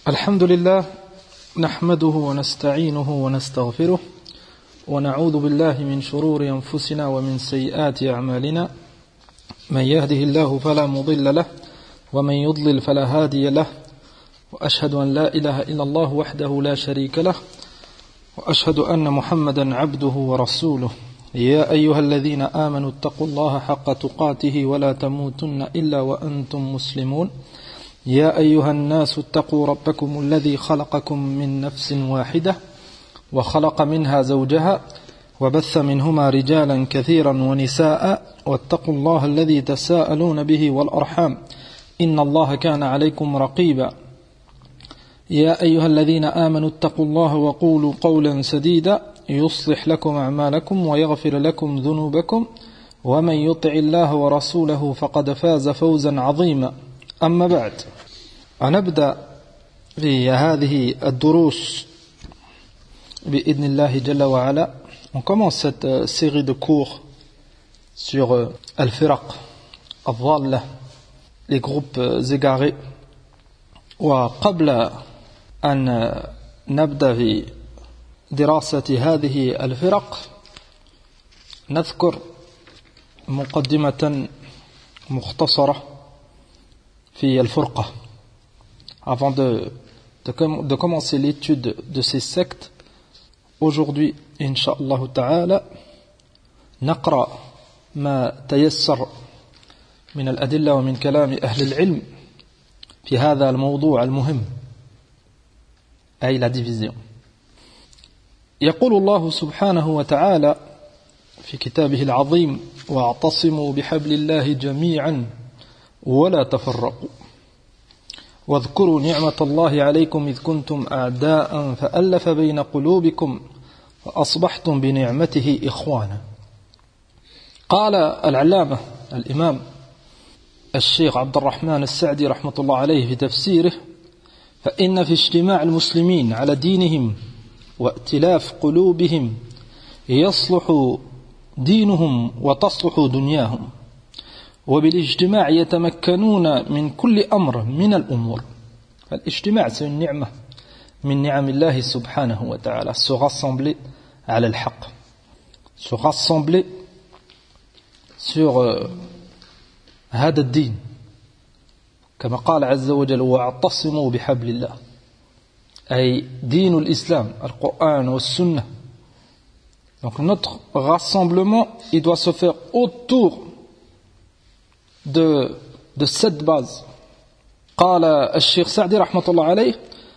الحمد لله نحمده ونستعينه ونستغفره ونعوذ بالله من شرور أنفسنا ومن سيئات أعمالنا من يهده الله فلا مضل له ومن يضلل فلا هادي له وأشهد أن لا إله إلا الله وحده لا شريك له وأشهد أن محمدا عبده ورسوله يا أيها الذين آمنوا اتقوا الله حق تقاته ولا تموتن إلا وأنتم مسلمون يا أيها الناس اتقوا ربكم الذي خلقكم من نفس واحدة وخلق منها زوجها وبث منهما رجالا كثيرا ونساء واتقوا الله الذي تساءلون به والأرحام إن الله كان عليكم رقيبا يا أيها الذين آمنوا اتقوا الله وقولوا قولا سديدا يصلح لكم أعمالكم ويغفر لكم ذنوبكم ومن يطع الله ورسوله فقد فاز فوزا عظيما أما بعد نبدأ في هذه الدروس بإذن الله جل وعلا. On commence cette série de cours sur Al-Firaq, Al-Dhalla, les groupes égarés. وقبل أن نبدأ في دراسة هذه الفرق نذكر مقدمة مختصرة في الفرقة. Avant de commencer l'étude de ces sectes, aujourd'hui, Inch'Allah Ta'ala, نقرأ ما تيسر من الأدلة ومن كلام أهل العلم في هذا الموضوع المهم، أي la division. يقول الله سبحانه وتعالى في كتابه العظيم: واعتصموا بحبل الله جميعا ولا تفرقوا واذكروا نعمة الله عليكم إذ كنتم أعداء فألف بين قلوبكم فأصبحتم بنعمته إخوانا. قال العلامة الإمام الشيخ عبد الرحمن السعدي رحمة الله عليه في تفسيره: فإن في اجتماع المسلمين على دينهم وائتلاف قلوبهم يصلح دينهم وتصلح دنياهم، وبالاجتماع يتمكنون من كل أمر من الأمور. فالاجتماع c'est une ni'ma من نعم الله سبحانه وتعالى، se rassembler على الحق، se rassembler sur هذا الدين كما قال عز وجل: واعتصموا بحبل الله، أي دين الإسلام، القرآن والسنة. Donc notre rassemblement, il doit se faire autour de cette base. قال الشيخ سعدي رحمة الله عليه: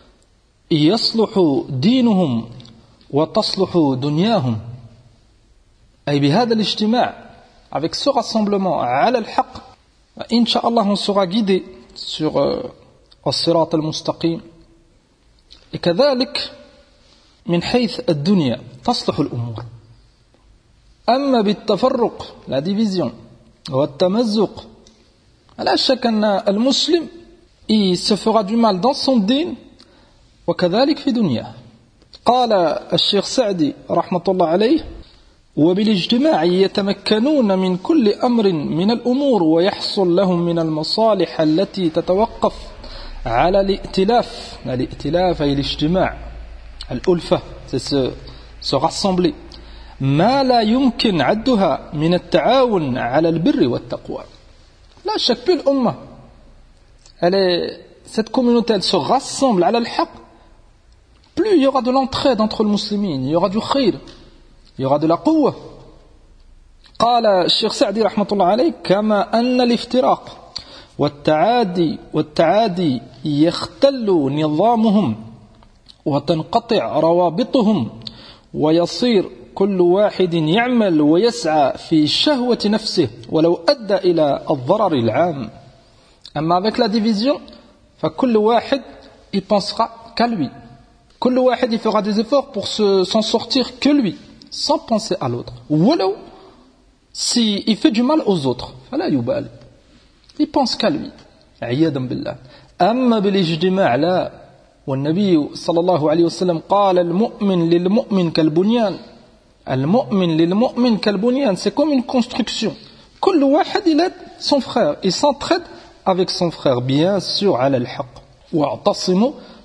يصلح دينهم وتصلح دنياهم، أي بهذا الاجتماع، avec ce rassemblement على الحق، Inch'Allah on sera guidé sur الصراط المستقيم. كذلك من حيث الدنيا تصلح الأمور. أما بالتفرق، la division والتمزق، لا شك أن المسلم il se fera du mal dans son دين وكذلك في دنياه. قال الشيخ سعدي رحمة الله عليه: وبالاجتماع يتمكنون من كل أمر من الأمور ويحصل لهم من المصالح التي تتوقف على الائتلاف. الائتلاف أي الاجتماع، الألفة c'est se rassembler، ما لا يمكن عدها من التعاون على البر والتقوى. لا شك في الأمة cette communauté elle se rassemble على الحق، plus il y aura de l'entraide entre les musulmans, il y aura du khayr, il y aura de la قوة. قال الشيخ سعدي رحمة الله عليه: كما أن الافتراق والتعادي يختل نظامهم وتنقطع روابطهم ويصير كل واحد يعمل ويسعى في شهوة نفسه ولو أدى إلى الضرر العام. أما avec la division, فكل واحد il pensera qu'à lui. كل واحد il fera des efforts pour s'en sortir que lui, sans penser à l'autre. ولو si il fait du mal aux autres, فلا يبالي, il pense qu'à lui. عياذا بالله. أما بالاجتماع لا. والنبي صلى الله عليه وسلم قال: المؤمن للمؤمن كالبنيان. المؤمن للمؤمن كالبنيان, c'est comme une construction. كل واحد il aide son frère, il s'entraide avec son frère, bien sûr على الحق. واعتصموا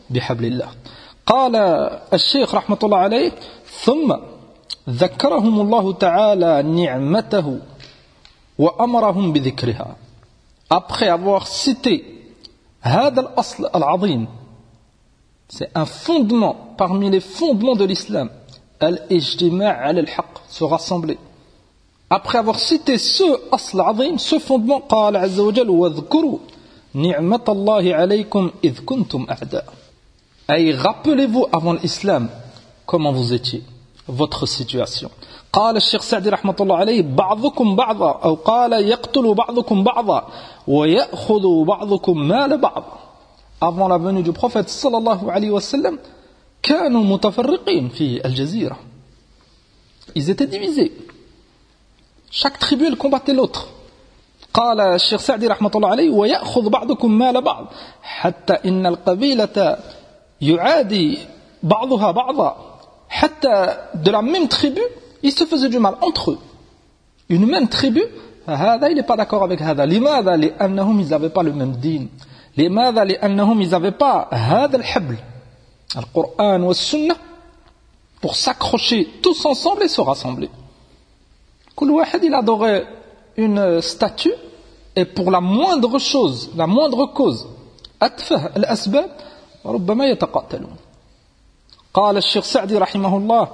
بحبل الله. قال الشيخ رحمة الله عليه ثم ذكرهم الله تعالى نعمته وأمرهم بذكرها. Après avoir cité هذا الأصل العظيم, c'est un fondement parmi les fondements de l'islam, al-ijtima' ala al-haqq, se rassembler. Après avoir cité ce asl azim, ce fondement, قال عز وجل واذكروا نعمة الله عليكم إذ كنتم أعداء. Ay, rappelez-vous avant l'islam comment vous étiez, votre situation. قال الشيخ سعدي رحمة الله عليه بعضكم بعضا أو قال يقتل بعضكم بعضا ويأخذ بعضكم مال بعض. Avant la venue du prophète sallallahu alayhi wa sallam, كانوا متفرقين في الجزيرة. Ils étaient divisés. Chaque tribu elle combattait l'autre. قال الشيخ سعدي رحمة الله عليه ويأخذ بعضكم مال بعض حتى إن القبيلة يعادي بعضها بعضا حتى de la même tribu ils se faisaient du mal entre eux. Une même tribu, هذا il n'est pas d'accord avec هذا. لماذا؟ لأنهم ils n'avaient pas le même دين. لماذا؟ لأنهم ils n'avaient pas هذا الحبل القرآن والسنة pour s'accrocher tous ensemble et se rassembler. كل واحد il adorait une statue et pour la moindre chose, la moindre cause أتفه الأسباب ربما يتقاتلون. قال الشيخ سعدي رحمه الله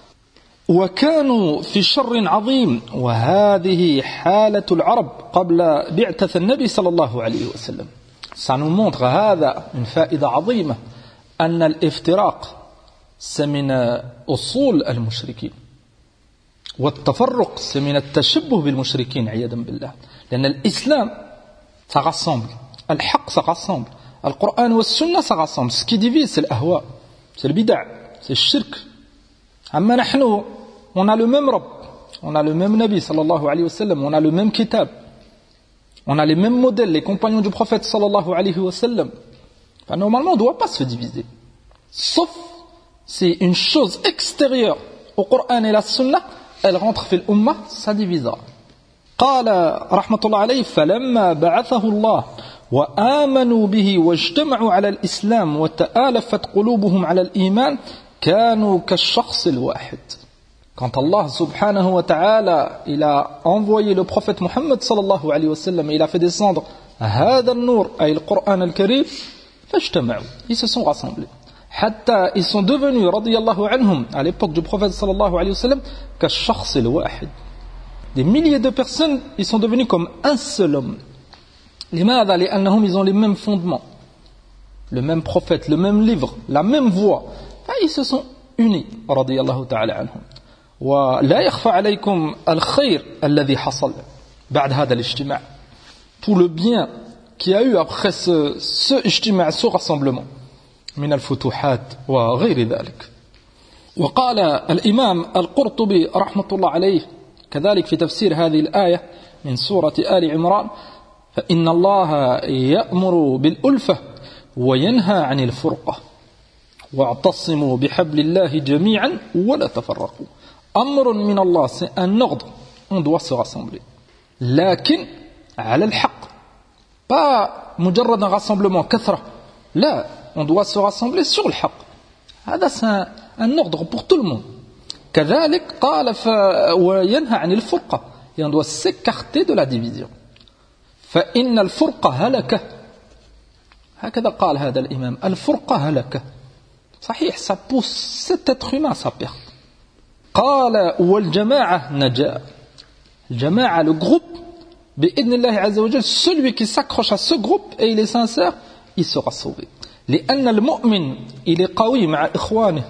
وكانوا في شر عظيم وهذه حالة العرب قبل بعثة النبي صلى الله عليه وسلم. Ça nous montre هذا une فائدة عظيمة أن الافتراق c'est من أصول المشركين والتفرق c'est من التشبه بالمشركين عياذا بالله. لأن الإسلام ça rassemble, الحق ça rassemble, القرآن والسنة ça rassemble. Ce qui divise c'est l'ahwa, c'est le bid'a, c'est le shirk. أما نحن on a le même Rabb, on a le même Nabi sallallahu alayhi wa sallam, on a le même kitab, on a les mêmes modèles, les compagnons du prophète sallallahu alayhi wa sallam. Enfin, normalement on ne doit pas se diviser, sauf si une chose extérieure au Coran et la Sunna elle rentre في الأمة, ça divisera. قال رحمة الله عليه فلما بعثه الله وآمنوا به واجتمعوا على الإسلام وتآلفت قلوبهم على الإيمان كانوا كالشخص الواحد. Quand Allah subhanahu wa ta'ala il a envoyé le prophète Muhammad sallallahu alayhi wa sallam et il a fait descendre هذا النور أي القرآن الكريم فاجتمعوا, ils se sont rassemblés. حتى ils sont devenus رضي الله عنهم à l'époque du prophète sallallahu alayhi wa sallam كالشخص الواحد. Des milliers de personnes ils sont devenus comme un seul homme. لماذا؟ لأنهم ils ont les mêmes fondements, le même prophète, le même livre, la même voix. Ils se sont unis رضي الله تعالى عنهم. ولا يخفى عليكم الخير الذي حصل بعد هذا الاجتماع. Tout le bien qu'il y a eu après ce اجتماع, ce rassemblement. من الفتوحات وغير ذلك. وقال الإمام القرطبي رحمة الله عليه كذلك في تفسير هذه الآية من سورة آل عمران فإن الله يأمر بالألفة وينهى عن الفرقة واعتصموا بحبل الله جميعا ولا تفرقوا. أمر من الله, c'est un ordre, on doit se rassembler. لكن على الحق, pas مجرد un rassemblement كثرة, لا, on doit se rassembler sur le حق. هذا c'est un ordre pour tout le monde. كذلك قال وينهى عن الفرقة, et on doit s'écarter de la division. فإن الفرقة هلكة, هكذا قال هذا الإمام, الفرقة هلكة. صحيح, ça pousse cet être humain à sa perte. قال والجماعة نجاة. الجماعة, le groupe, بإذن الله عز وجل, celui qui s'accroche à ce groupe et il est sincère, il sera sauvé. لأن المؤمن il est قوي مع إخوانه.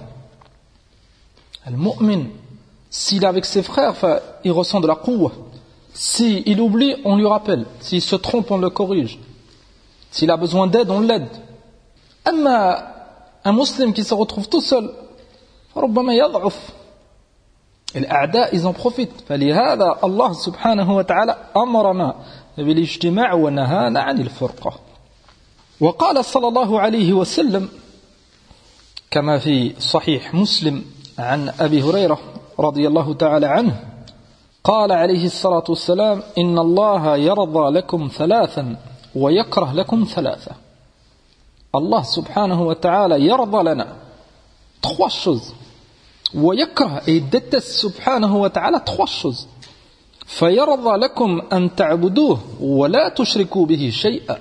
المؤمن s'il est avec ses frères, il ressent de la quwwa. S'il oublie, on lui rappelle. S'il se trompe, on le corrige. S'il a besoin d'aide, on l'aide. أما un musulman qui se retrouve tout seul, فربما يضعف. الأعداء ils en profitent. فلهذا الله سبحانه وتعالى أمرنا بالاجتماع ونهانا عن الفرقة. وقال صلى الله عليه وسلم كما في صحيح مسلم عن أبي هريرة رضي الله تعالى عنه قال عليه الصلاة والسلام إن الله يرضى لكم ثلاثا ويكره لكم ثلاثة. Allah subhanahu wa ta'ala yarda lana trois choses. Wa yakrah, et déteste subhanahu wa ta'ala trois choses. فيرضى لكم أن تعبدوه ولا تشركوا به شيئا.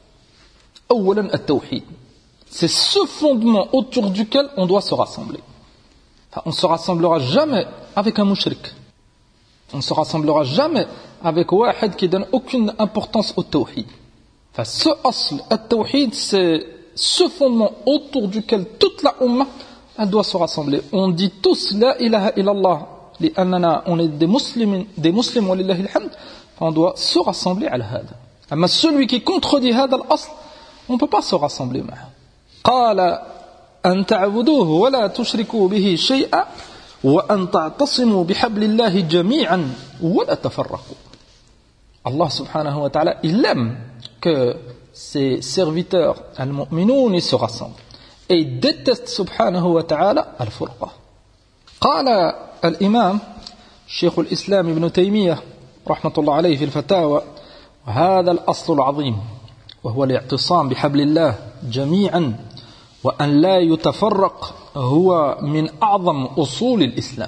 أولا التوحيد. C'est ce fondement autour duquel on doit se rassembler. Enfin, on ne se rassemblera jamais avec un mushrik. On ne se rassemblera jamais avec wahid qui donne aucune importance au tawhid. Enfin, ce asl, al-tawhid, c'est ce fondement autour duquel toute la ummah, elle doit se rassembler. On dit tous la ilaha illallah, on est des musulmans, walillahi alhamd, on doit se rassembler à hada. Mais celui qui contredit hada al-asl, on ne peut pas se rassembler. قال أن تعبدوه ولا تشركوا به شيئا وأن تعتصموا بحبل الله جميعا ولا تفرقوا. Allah subhanahu wa ta'ala, il aime que ses serviteurs al-mu'minoun se rassemblent et il déteste subhanahu wa ta'ala al-furqa. قال الإمام شيخ الإسلام ابن تيمية رحمة الله عليه في الفتاوى وهذا الأصل العظيم وهو الاعتصام بحبل الله جميعا وأن لا يتفرق هو من أعظم أصول الإسلام.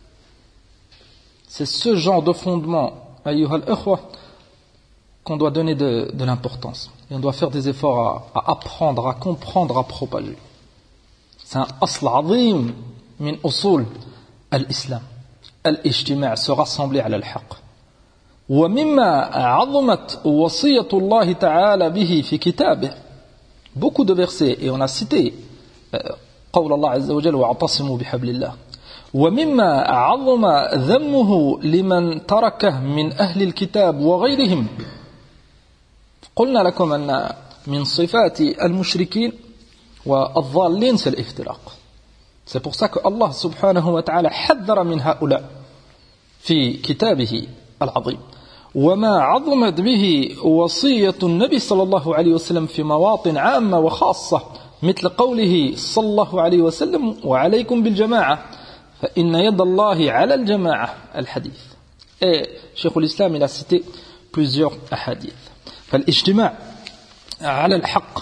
C'est ce genre de fondement, أيها الأخوة, qu'on doit donner de l'importance. Et on doit faire des efforts à apprendre, à comprendre, à propager. C'est un asl azim min usul al-islam. Al-ijtima', se rassembler à al-haq. ومما عظمت وصية الله تعالى به في كتابه. Beaucoup de versets, et on a cité قول الله عز وجل واعتصموا بحبل الله. ومما عظم ذمه لمن تركه من أهل الكتاب وغيرهم. قلنا لكم أن من صفات المشركين والضالين c'est الافتراق. C'est pour ça que Allah subhanahu wa ta'ala حذر من هؤلاء في كتابه العظيم. وما عظمت به وصية النبي صلى الله عليه وسلم في مواطن عامة وخاصة مثل قوله صلى الله عليه وسلم وعليكم بالجماعة فإن يد الله على الجماعة الحديث. Et Cheikh l'Islam il a cité plusieurs hadiths. فالاجتماع على الحق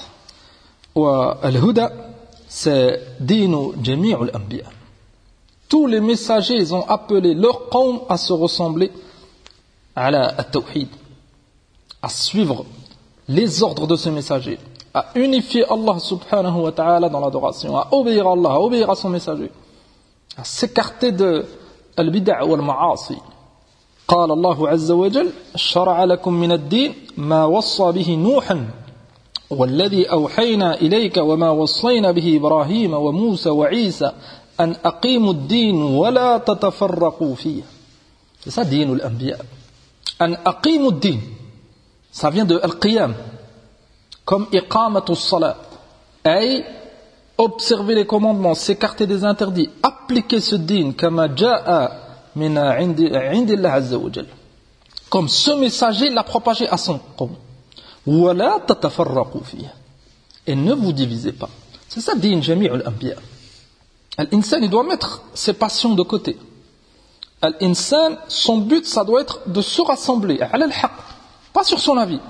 والهدى c'est دين جميع الأنبياء. Tous les messagers ils ont appelé leur qawm à se ressembler على التوحيد, à suivre les ordres de ces messagers, à unifier Allah subhanahu wa ta'ala dans l'adoration, à obéir à Allah, à obéir à son messager, à s'écarter de al-bid'a wal ma'asi. قال الله عز وجل شرع لكم من الدين ما وصى به نوحا والذي أوحينا إليك وما وصينا به إبراهيم وموسى وعيسى أن أقيموا الدين ولا تتفرقوا فيه. C'est ça دين الأنبياء. أن أقيموا الدين, ça vient de al-qiyam, comme إقامة الصلاة, أي observer les commandements, s'écarter des interdits, appliquer ce din كما جاء من عند الله عز وجل, comme ce messager l'a propagé à son qawm. ولا تتفرقوا فيه, et ne vous divisez pas. C'est ça din جميع الأنبياء. L'insan il doit mettre ses passions de côté. L'insan, son but, ça doit être de se rassembler à al-haq, pas sur son avis,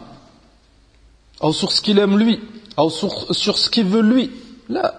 ou sur ce qu'il aime lui, ou sur ce qu'il veut lui. Là,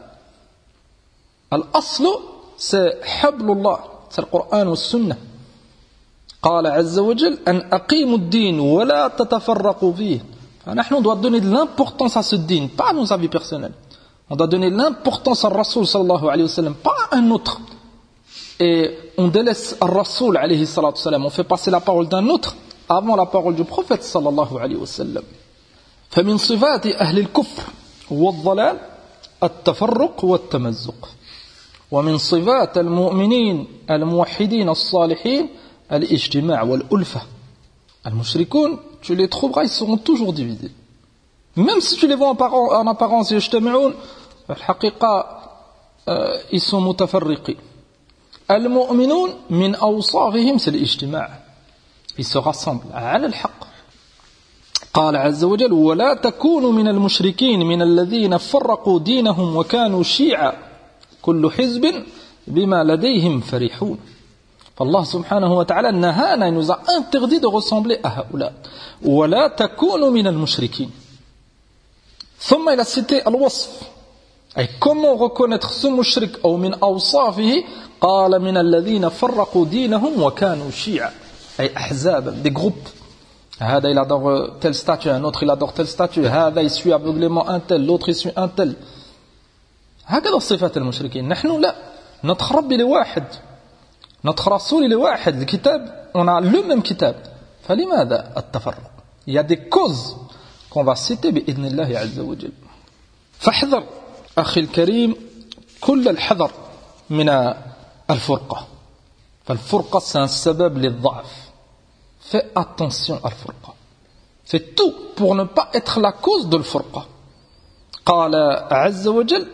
al-aslu, c'est hablullah, c'est le Coran ou Sunnah. قال عز وجل أن أقيموا الدين ولا تتفرقوا فيه. On doit donner de l'importance à ce din, pas à nos avis personnels. On doit donner l'importance à Rasul sallallahu alayhi wa sallam, pas à un autre. Et on délaisse Rasul alayhi salatu salam, on fait passer la parole d'un autre avant la parole du prophète sallallahu alayhi wa sallam. فمن صفات أهل الكفر والضلال التفرق والتمزق. ومن صفات المؤمنين الموحدين الصالحين الاجتماع والألفة. المشركون, tu les trouveras, ils seront toujours divisés. Même si tu les vois en apparence, يجتمعون, الحقيقة ils sont متفرقين. المؤمنون من أوصافهم c'est الاجتماع. Ils se rassemblent على الحق. قال عز وجل ولا تكونوا من المشركين من الذين فرقوا دينهم وكانوا شيعا كل حزب بما لديهم فرحون. فالله سبحانه وتعالى نهانا, il nous a interdit de ressembler à هؤلاء. ولا تكونوا من المشركين. ثم il a cité الوصف. Et comment reconnaître ce mushrik ou min awsafihi قال من الذين فرقوا دينهم وكانوا شيعا أي أحزاب, des groupes. هذا il adore tel statut, un autre il adore tel statut, هذا il suit aveuglément un tel, l'autre il suit un tel. هكذا صفات المشركين. نحن لا, notre رب il est واحد, notre رسول il est واحد, le kitab, on a le même kitab. فلماذا التفرق؟ Il y a des causes qu'on va citer بإذن الله عز وجل. فاحذر أخي الكريم كل الحذر من الفرقة. فالفرقة c'est un سبب للضعف. Fais attention à الفرقة. Fais tout pour ne pas être la cause de الفرقة. قال عز وجل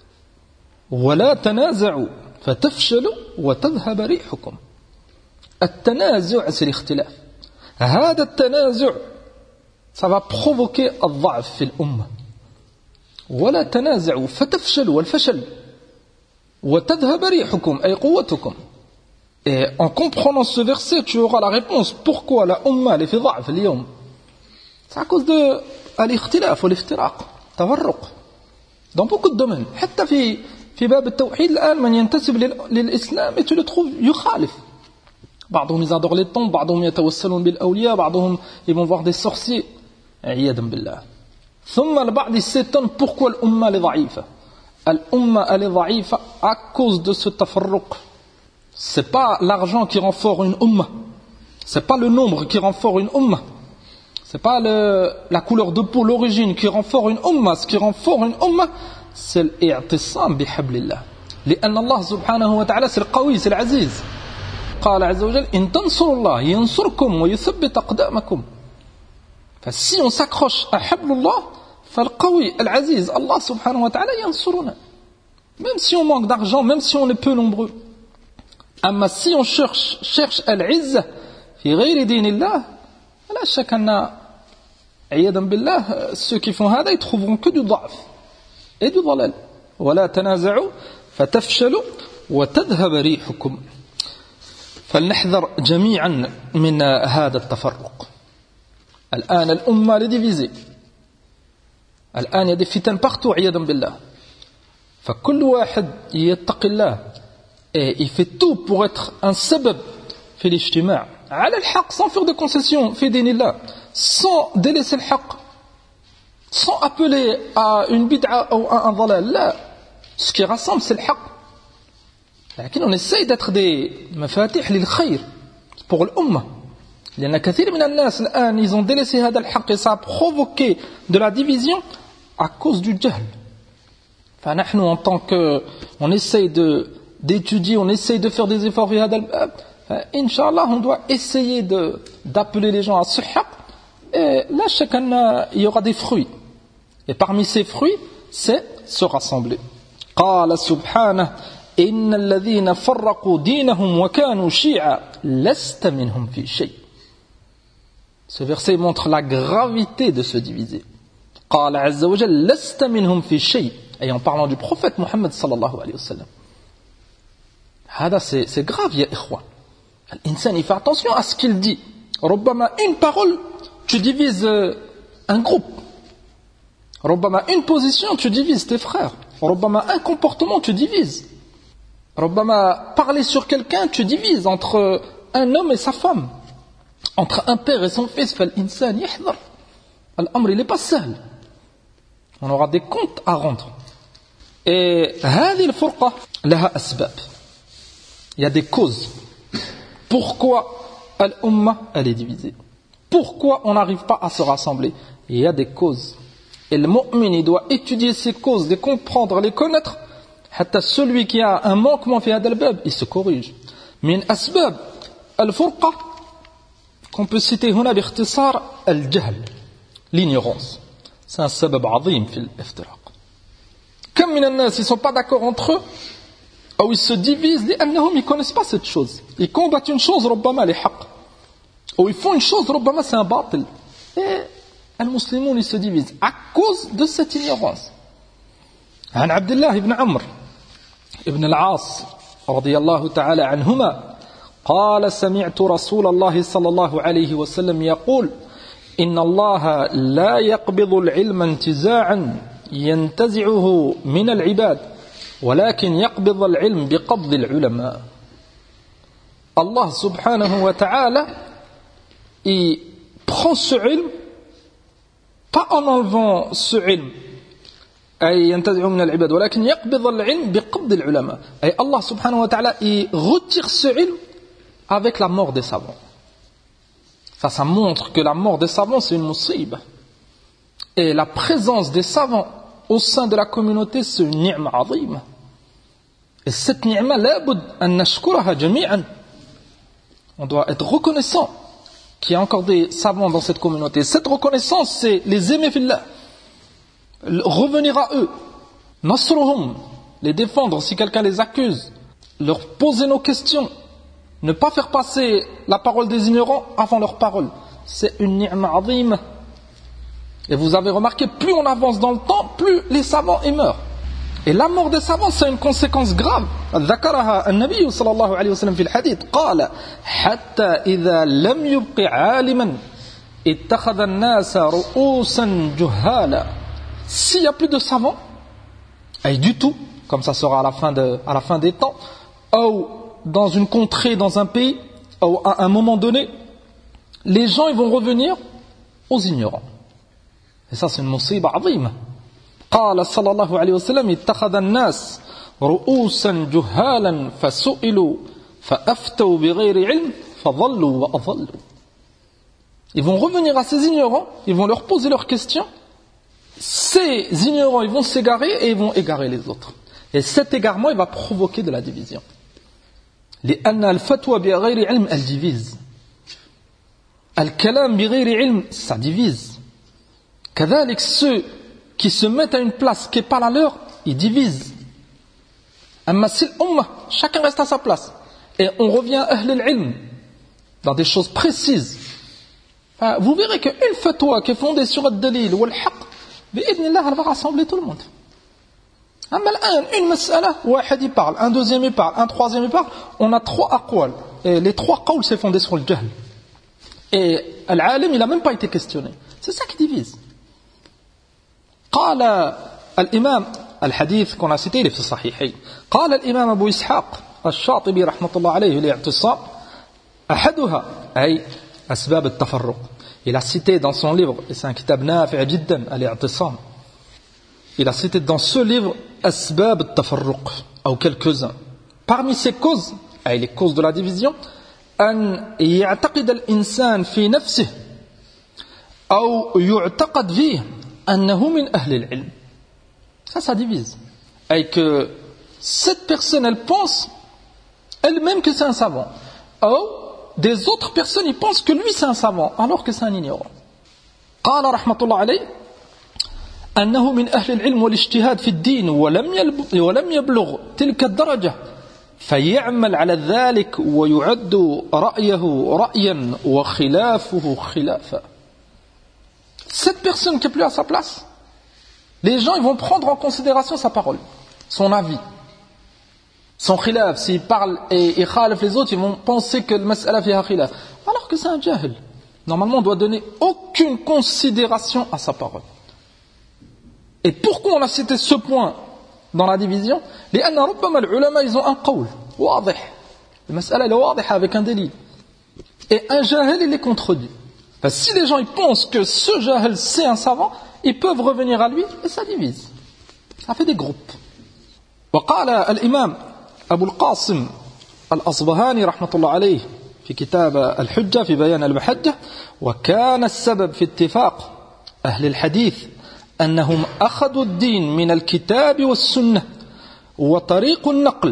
ولا تنازعوا فتفشلوا وتذهب ريحكم. التنازع c'est الاختلاف. هذا التنازع ça va provoquer الضعف في الأمة. ولا تنازعوا فتفشلوا والفشل وتذهب ريحكم أي قوتكم. Et en comprenant ce verset, tu auras la réponse. Pourquoi la Ummah elle est في ضعف اليوم? C'est à cause de الاختلاف والافتراق, تفرق. Dans beaucoup de domaines. حتى في باب التوحيد الآن من ينتسب للإسلام et tu le trouves يخالف. بعضهم ils adorent les tombes, بعضهم يتوسلون بالأولياء, بعضهم ils vont voir des sorciers. عياذا بالله. ثم البعض s'étonne pourquoi الأمة est ضعيفة. الأمة elle est ضعيفة à cause de ce تفرق. C'est pas l'argent qui rend fort une umma. C'est pas le nombre qui rend fort une umma. C'est pas la couleur de peau, l'origine qui rend fort une umma. Ce qui rend fort une umma, c'est الاعتصام بحبل الله. لأن الله سبحانه وتعالى c'est le قوي, c'est العزيز. قال عز وجل إن تنصروا الله ينصركم ويثبت أقدامكم. Si on s'accroche à حبل الله فالقوي العزيز الله سبحانه وتعالى ينصرنا. Même si on manque d'argent, même si on est peu nombreux. أما si on cherche العزة في غير دين الله لا شك أن عياذا بالله ceux qui font هذا ils trouveront que du ضعف et du ضلال. ولا تنازعوا فتفشلوا وتذهب ريحكم. فلنحذر جميعا من هذا التفرق. الآن الأمة est divisée. الآن il y a des fitnes partout عياذا بالله. فكل واحد يتقي الله et il fait tout pour être un sabab في الاجتماع على الحق sans faire de concessions في دين الله, sans délaisser le حق, sans appeler à une bid'a ou à un ضلال. لا, ce qui rassemble c'est le حق. لكن on essaye d'être des مفاتيح للخير pour l'umma. لأن كثير من الناس الآن ils ont délaissé هذا الحق et ça a provoqué de la division à cause du jahl. فنحن en tant que on essaye d'étudier, on essaye de faire des efforts في هذا الباب. Inch'Allah, on doit essayer d'appeler les gens à ce haqq. Et là, chacun, il y aura des fruits. Et parmi ces fruits, c'est se rassembler. قال سبحانه إن الذين فرقوا دينهم وكانوا شيعا لست منهم في شيء. Ce verset montre la gravité de se diviser. قال عز وجل لست منهم في شيء. Et en parlant du prophète Mohammed sallallahu alayhi wa sallam. هذا c'est grave يا إخوان. L'insan il fait attention à ce qu'il dit. ربما une parole tu divises un groupe. ربما une position tu divises tes frères. ربما un comportement tu divises. ربما parler sur quelqu'un tu divises entre un homme et sa femme, entre un père et son fils. فالإنسان يحذر. الأمر il n'est pas seul. On aura des comptes à rendre. Et هذه الفرقة لها أسباب. Il y a des causes. Pourquoi l'umma elle est divisée? Pourquoi on n'arrive pas à se rassembler? Il y a des causes. Et le mu'min il doit étudier ces causes, les comprendre, les connaître. حتى celui qui a un manquement في هذا الباب il se corrige. من أسباب الفرقة qu'on peut citer هنا باختصار الجهل, l'ignorance. C'est un سبب عظيم في الافتراق. Comme من الناس ils sont pas d'accord entre eux, ou ils se divisent لأنهم ils connaissent pas cette chose. Ils combattent une chose ربما لحق, ou ils font une chose ربما c'est un باطل. Et les musulmans ils se divisent à cause de cette ignorance. عن عبد الله بن عمرو ابن العاص رضي الله تعالى عنهما قال سمعت رسول الله صلى الله عليه وسلم يقول إن الله لا يقبض العلم انتزاعا ينتزعه من العباد ولكن يقبض العلم بقبض العلماء. Allah subhanahu wa ta'ala, il prend ce ilm, pas en enlevant ce ilm, أي ينتزعه من العباد ولكن يقبض العلم بقبض العلماء. Et Allah subhanahu wa ta'ala, il retire ce ilm avec la mort des savants. Ça montre que la mort des savants, c'est une musiba. Et la présence des savants au sein de la communauté, c'est une ni'ma azima. Et cette ni'ma, labud an nashkuraha jami'an. On doit être reconnaissant qu'il y a encore des savants dans cette communauté. Cette reconnaissance, c'est les aimer fillah, revenir à eux, nasruhum, les défendre si quelqu'un les accuse, leur poser nos questions, ne pas faire passer la parole des ignorants avant leur parole. C'est une ni'ma azima. Et vous avez remarqué, plus on avance dans le temps, plus les savants y meurent. Et la mort des savants, c'est une conséquence grave. ذكرها النبي صلى الله عليه وسلم في الحديث قال حتى إذا لم يبق عالما اتخذ الناس رؤوسا جهالا. S'il n'y a plus de savants, et du tout, comme ça sera à la fin des temps, ou dans une contrée, dans un pays, ou à un moment donné, les gens ils vont revenir aux ignorants. Et ça, c'est une musiba azima. قال صلى الله عليه وسلم اتخذ الناس رؤوسا جهالا فسئلوا فأفتوا بغير علم فضلوا وأضلوا. Ils vont revenir à ces ignorants, ils vont leur poser leurs questions. Ces ignorants, ils vont s'égarer et ils vont égarer les autres. Et cet égarement, il va provoquer de la division. لأن الفتوى بغير علم elle divise. الكلام بغير علم ça divise. كذلك ceux qui se mettent à une place qui n'est pas la leur, ils divisent. Amma sil ummah, chacun reste à sa place. Et on revient à ahl al-ilm, dans des choses précises. Vous verrez qu'une fatwa qui est fondée sur le dalil ou le haqq, bi'idnillah, elle va rassembler tout le monde. Amma une mas'ala, wahid y parle, un deuxième y parle, un troisième y parle, on a 3 aqwal. Et les 3 qawls, c'est fondé sur le jahl. Et l'alim, il n'a même pas été questionné. C'est ça qui divise. قال الإمام الحديث qu'on a cité il est في الصحيحين قال الإمام أبو إسحاق الشاطبي رحمة الله عليه الاعتصام أحدها أي أسباب التفرق. Il a cité dans son livre, et c'est un kitab نافع جدا الاعتصام, il a cité dans ce livre أسباب التفرق أو quelques-uns. Parmi ces causes, أي les causes de la division, أن يعتقد الإنسان في نفسه أو يعتقد فيه أنه من أهل العلم. Ça divise. Et que cette personne, elle pense elle-même que c'est un savant. Ou des autres personnes, ils pensent que lui c'est un savant, alors que c'est un ignorant. قال رحمة الله عليه أنه من أهل العلم والاجتهاد في الدين ولم يبلغ تلك الدرجة فيعمل على ذلك ويعد رأيه رأيا وخلافه خلافا. Cette personne qui est plus à sa place, les gens ils vont prendre en considération sa parole, son avis, son khilaf. S'il parle et khalif les autres, ils vont penser que le mas'ala fiha khilaf, alors que c'est un jahil. Normalement, on doit donner aucune considération à sa parole. Et pourquoi on a cité ce point dans la division? لأن ربما العلماء ils ont un qawl واضح, le mas'ala est واضح avec un délit, et un jahil il est contredit. Parce que si les gens ils pensent que ce jahil c'est un savant, ils peuvent revenir à lui et ça divise. Ça fait des groupes. وقال الإمام أبو القاسم الأصبهاني رحمة الله عليه في كتاب الحجة في بيان المحجة وكان السبب في اتفاق أهل الحديث أنهم أخذوا الدين من الكتاب والسنة وطريق النقل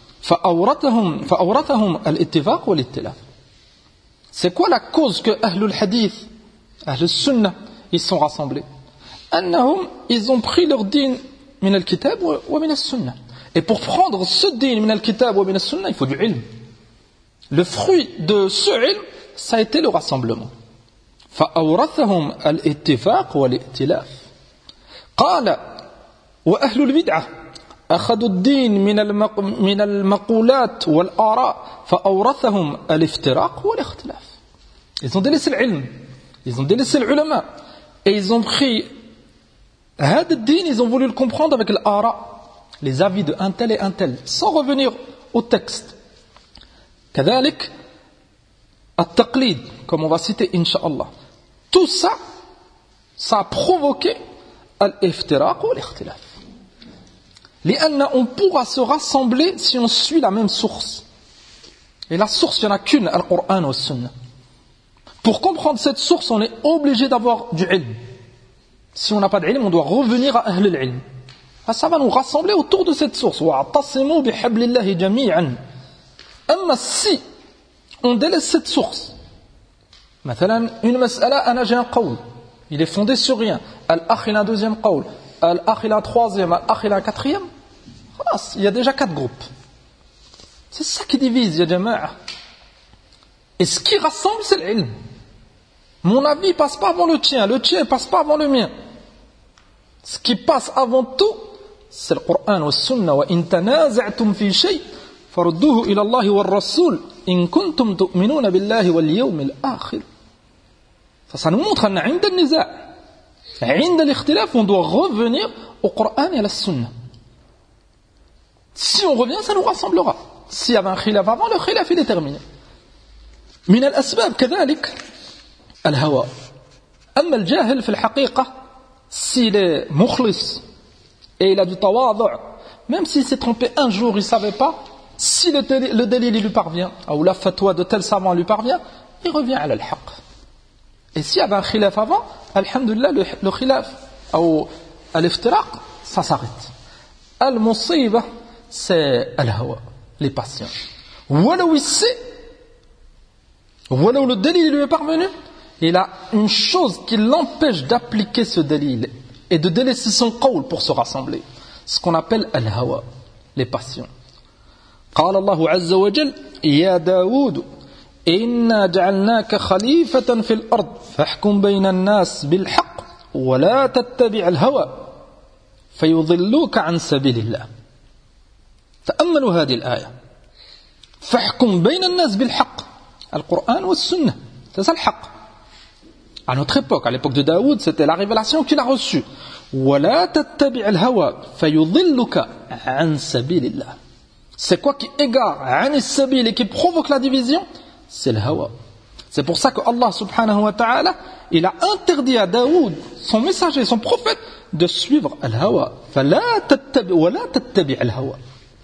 فأورثهم الاتفاق والائتلاف. C'est quoi la cause que Ahlul Hadith, Ahlul Sunnah, ils sont rassemblés? Annahum, ils ont pris leur din min al-kitab wa min al-sunnah. Et pour prendre ce din min al-kitab wa min al-sunnah, il faut du ilm. Le fruit de ce ilm, ça a été le rassemblement. فأورثهم الاتفاق والائتلاف. قال وأهل البدعة أخذوا الدين من المقولات والآراء فأورثهم الافتراق والاختلاف. Ils ont délaissé l'ilm, Ils ont délaissé l'ulama. Et ils ont pris Had ad-din, ils ont voulu le comprendre avec l'ara, les avis de un tel et un tel, sans revenir au texte. Kadhalik, at-taqlid, comme on va citer, incha'Allah. Tout ça, ça a provoqué al-iftiraq ou l'ikhtilaf. On pourra se rassembler si on suit la même source. Et la source, il n'y en a qu'une, Al-Qur'an ou Sunnah. Pour comprendre cette source, on est obligé d'avoir du ilm. Si on n'a pas d'ilm, on doit revenir à Ahl al-ilm. Ça va nous rassembler autour de cette source. وَاعْتَصِمُوا بِحَبْلِ اللَّهِ جَمِيعًا. Amma si on délaisse cette source, مثلا une mas'ala, ana j'ai un qawl, il est fondé sur rien. Al-akh il a un deuxième qawl, al-akh il a un troisième, al-akh il a un quatrième. Il y a déjà 4 groupes. C'est ça qui divise, ya jama'a. Et ce qui rassemble, c'est l'ilm. Mon avis passe pas avant le tien passe pas avant le mien. Ce qui passe avant tout, c'est le Coran et la Sunna. Wa in tanaza'tum fi shay' farudduhu ila Allah wa ar-rasul in kuntum tu'minuna billahi wal yawmil akhir. Ça nous montre qu'en عند النزاع, عند الاختلاف, on doit revenir au Coran et à la Sunna. Si on revient, ça nous rassemblera. S'il y avait un khilaf avant, le khilaf il est terminé. من الأسباب كذلك الهوى. أما الجاهل في الحقيقة, s'il est mukhlis et il a du tawadhu', même s'il s'est trompé un jour, il ne savait pas, si le dalil lui parvient, ou la fatwa de tel savant lui parvient, il revient à l'haq. Et s'il y avait un khilaf avant, alhamdulillah, le khilaf, ou l'iftiraq, ça s'arrête. Al-musiba, c'est al-hawa, les passions. Walou il sait, walou le dalil lui est parvenu, il a une chose qui l'empêche d'appliquer ce dalil et de délaisser son qawl pour se rassembler. Ce qu'on appelle al-hawa, les passions. قال الله عز وجل يا داود إنا جعلناك خليفة في الأرض فاحكم بين الناس بالحق ولا تتبع الهوى فيضلوك عن سبيل الله. تأملوا هذه الآية. فاحكم بين الناس بالحق. القرآن والسنة. C'est ça le haqq. À notre époque, à l'époque de Daoud, c'était la révélation qu'il a reçue. ولا تتبع الهوى فيضلك عن سبيل الله. C'est quoi qui égare عن السبيل et qui provoque la division? C'est le hawa. C'est pour ça que Allah subhanahu wa ta'ala, il a interdit à Daoud, son messager, son prophète, de suivre al-hawa. فلا تتبع ولا تتبع الهوى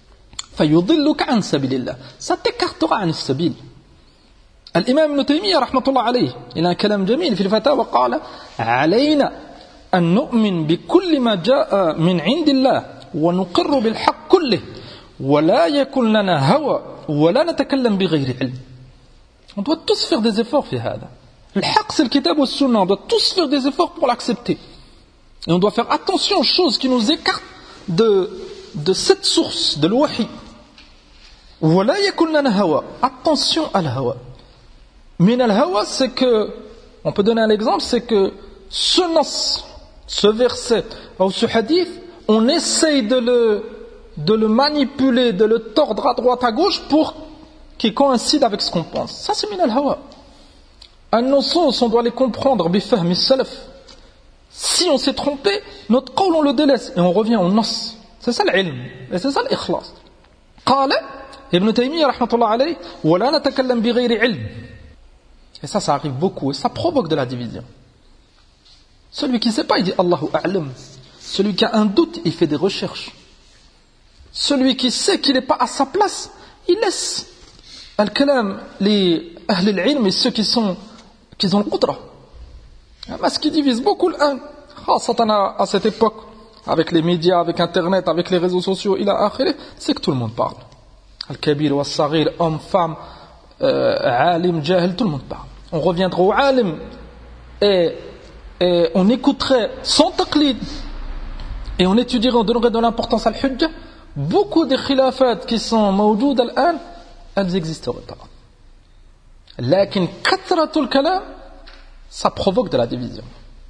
فيضلك عن سبيل الله. Ça t'écartera عن السبيل. الإمام ابن تيمية رحمة الله عليه il a un كلام جميل في الفتاوى قال علينا أن نؤمن بكل ما جاء من عند الله ونقر بالحق كله ولا يكن لنا هوى ولا نتكلم بغير علم. On doit tous faire des efforts في هذا. الحق c'est le kitab ou sunna. On doit tous faire des efforts pour l'accepter. Et on doit faire attention aux choses qui nous écartent de cette source, de l'wahi. ولا يكن لنا هوى. Attention à la hawa. Mais le hawa, c'est que, on peut donner un exemple, c'est que ce nas, ce verset ou ce hadith, on essaye de le manipuler, de le tordre à droite, à gauche pour qu'il coïncide avec ce qu'on pense. Ça, c'est min al-hawa. Nos sens, on doit les comprendre, bifahmi salaf. Si on s'est trompé, notre qawl, on le délaisse et on revient au nas. C'est ça l'ilm. Et c'est ça l'ikhlas. قال Ibn Taymiyyah rahmatullah alayhi ولا نتكلم بغير علم. Et ça arrive beaucoup et ça provoque de la division. Celui qui ne sait pas, il dit Allahu a'lam. Celui qui a un doute, il fait des recherches. Celui qui sait qu'il n'est pas à sa place, il laisse al-kalam, les ahl al-ilm et ceux qui ont le qudra. Mais ce qui divise beaucoup l'un, à cette époque, avec les médias, avec internet, avec les réseaux sociaux, c'est que tout le monde parle. Al-kabir wa al-saghir, homme, femme, alim, jahil, tout le monde parle. On reviendra au alim et on écouterait sans taqlid et on étudierait, on donnerait de l'importance à l'hujja. Beaucoup de khilafat qui sont mawjoud al-an, elles n'existeraient pas. Lakin kathratul kalam, ça provoque de la division.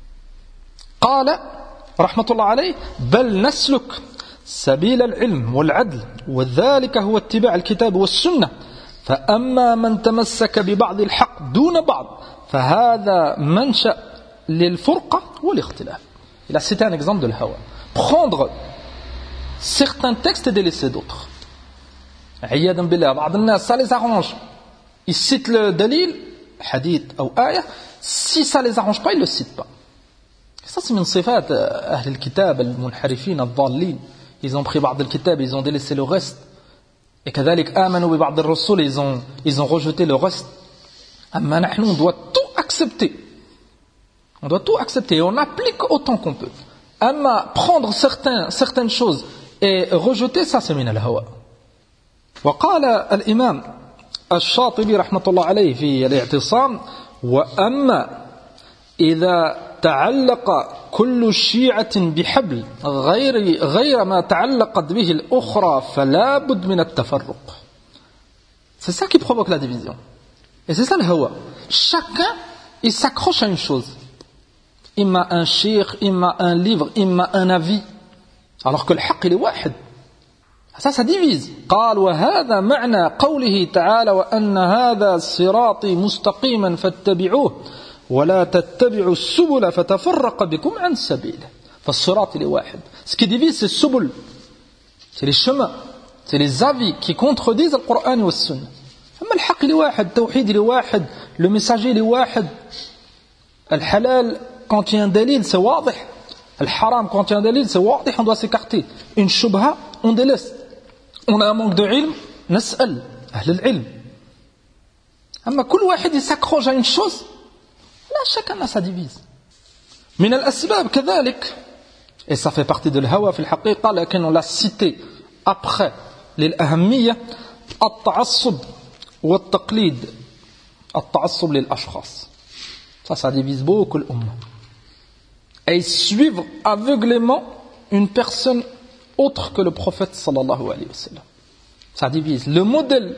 قال رحمة الله عليه بل نسلك سبيل العلم والعدل وذلك هو اتباع الكتاب والسنة فأما من تمسك ببعض الحق دون بعض فهذا منشأ للفرقة والاختلاف. Il a cité un exemple de l'hawa. Prendre certains textes et délaisser d'autres. عياذا بالله بعض الناس ça les arrange. Ils citent le dalil, hadith ou ayah. Si ça les arrange pas, ils le citent pas. Ça c'est من صفات أهل الكتاب المنحرفين الضالين. Ils ont pris بعض الكتاب, ils ont délaissé le reste. Et كذلك آمنوا ببعض الرسول, ils ont rejeté le reste. أما نحن, on doit tout accepter. On doit tout accepter et on applique autant qu'on peut. أما prendre certaines choses et rejeter, ça c'est من الهوى. وقال الإمام الشاطبي رحمة الله عليه في الاعتصام: وأما إذا تعلق كل شيعة بحبل غير ما تعلقت به الأخرى فلا بد من التفرق. C'est ça qui provoque la division. Et c'est ça le hawa. Chacun, il s'accroche à une chose. Imma un cheikh, imma un livre, imma un avis. Alors que le haqq, il est wahid. Ça divise. قال وهذا معنى قوله تعالى وأن هذا صراطي مستقيما فاتبعوه ولا تتبعوا السبل فتفرق بكم عن سبيله. فالصراط il est واحد. Ce qui divise c'est السبل. C'est les chemins, c'est les avis qui contredisent le Coran et la Sunna. أما الحق il est واحد, التوحيد il est واحد, le messager il est واحد. الحلال quand il y a un dalil c'est واضح. الحرام quand il y a un dalil c'est واضح, on doit s'écarter. Une shubha on délaisse. On a un manque de ilm, نسأل أهل العلم. أما كل واحد s'accroche à une chose, là chacun a sa divise. من الأسباب كذلك, et ça fait partie de l'hawa في الحقيقة, لكن on l'a cité après للأهمية, التعصب والتقليد. التعصب للأشخاص, ça divise beaucoup l'umma. Et suivre aveuglément une personne autre que le prophète sallallahu alayhi wa sallam. Ça divise. Le modèle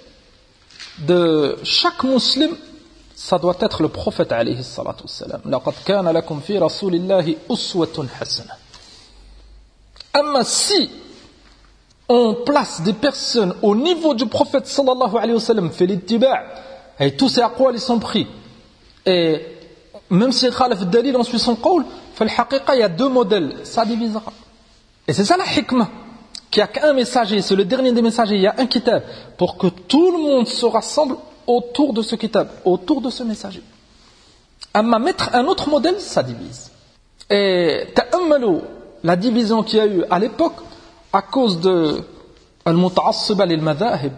de chaque musulman, ça doit être le prophète alayhi salatu wa sallam. لَقَدْ كَانَ لَكُمْ فِي رَسُولِ اللَّهِ أُسْوَةٌ حَسَنَةٌ. Amma si on place des personnes au niveau du prophète sallallahu alayhi wa sallam, fait l'ittiba', et tous ces aqwal ils sont pris, et même si khalaf al-dalil on suit son qawl, fait l'haqiqa il y a deux modèles, ça divisera. Et c'est ça la hikmah, qu'il n'y a qu'un messager, c'est le dernier des messagers, il y a un kitab, pour que tout le monde se rassemble autour de ce kitab, autour de ce messager. Amma mettre un autre modèle, ça divise. Et ta'ammalou, la division qu'il y a eu à l'époque, à cause de al-muta'assiba lil-madhahib,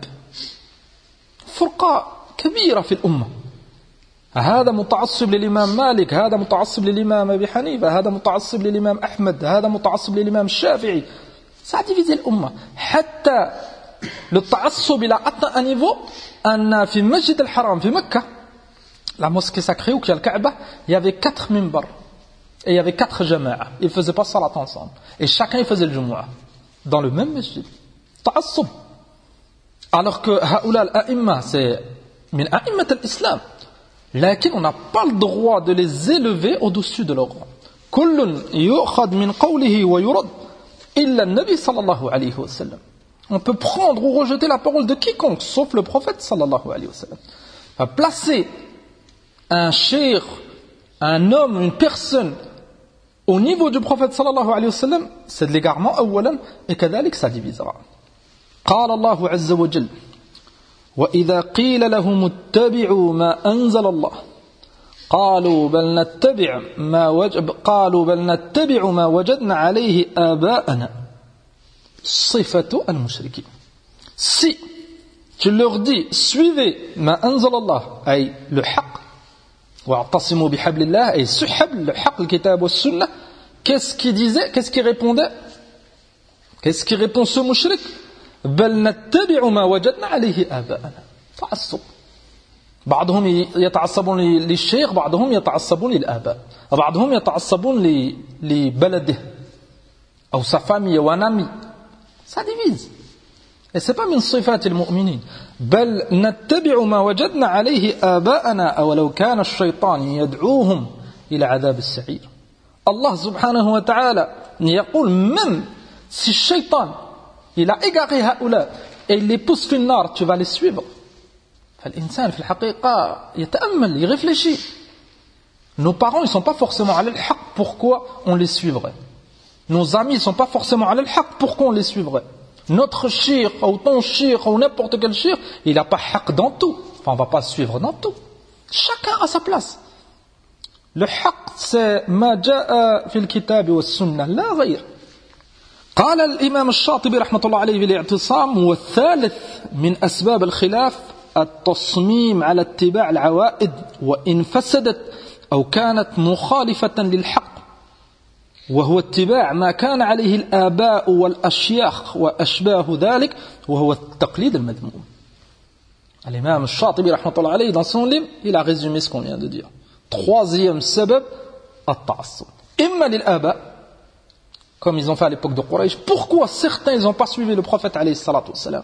furqa kabira fi l'umma. هذا متعصب للإمام مالك, هذا متعصب للإمام أبي حنيفة, هذا متعصب للإمام أحمد, هذا متعصب للإمام الشافعي. Ça a divisé l'umma. حتى le تعصب il a atteint un niveau أن في مسجد الحرام في مكة, la mosquée sacrée où il y a le Kaaba, il y avait 4 minbars et il y avait 4 jama'a. Ils ne faisaient pas salat ensemble et chacun il faisait le jumu'ah dans le même masjid. تعصب. Alors que هؤلاء الأئمة c'est من أئمة الإسلام. لكن on n'a pas le droit de les élever au-dessus de leur rang. كل يؤخذ من قوله ويرد إلا النبي صلى الله عليه وسلم. On peut prendre ou rejeter la parole de quiconque sauf le prophète صلى الله عليه وسلم. Placer un cheikh, un homme, une personne au niveau du prophète صلى الله عليه وسلم, c'est de l'égarement أولا, et كذلك ça divisera. قال الله عز وجل وإذا قيل لهم اتبعوا ما أنزل الله قالوا بل نتبع ما وجدنا عليه آباءنا صفة المشركين. Si tu leur dis suivez ما أنزل الله أي le haqq واعتصموا بحبل الله أي ce حبل le haqq le kitab wa sunnah, qu'est-ce qu'il disait, qu'est-ce qu'il répondait, qu'est-ce qu'il répond ce mushrik? بل نتبع ما وجدنا عليه آباءنا. تعصب. بعضهم يتعصبون للشيخ, بعضهم يتعصبون للآباء, بعضهم يتعصبون لبلده أو sa famille ou un ami. Ça divise. Et c'est pas من صفات المؤمنين. بل نتبع ما وجدنا عليه آباءنا أولو كان الشيطان يدعوهم إلى عذاب السعير. Allah subhanahu wa ta'ala يقول même si الشيطان il a égaré haoula et il les pousse fin nar, tu vas les suivre. الإنسان في الحقيقة يتأمل يغفلشي. Nos parents ils sont pas forcément على الحق, pourquoi on les suivrait? Nos amis ils sont pas forcément على الحق, pourquoi on les suivrait? Notre shir ou ton shir ou n'importe quel shir, il n'a pas haq dans tout. Enfin, on va pas suivre dans tout. Chacun a sa place. Le haq c'est ما جاء في الكتاب والسنة لا غير. قال الإمام الشاطبي رحمة الله عليه في الاعتصام: والثالث من أسباب الخلاف التصميم على اتباع العوائد وإن فسدت أو كانت مخالفة للحق، وهو اتباع ما كان عليه الآباء والأشياخ وأشباه ذلك، وهو التقليد المذموم. الإمام الشاطبي رحمة الله عليه dans son livre il a résumé ce qu'on vient de dire. Troisième sabab التعصب إما للآباء comme ils ont fait à l'époque de Quraysh. Pourquoi certains ils n'ont pas suivi le prophète alayhi salatu wassalam?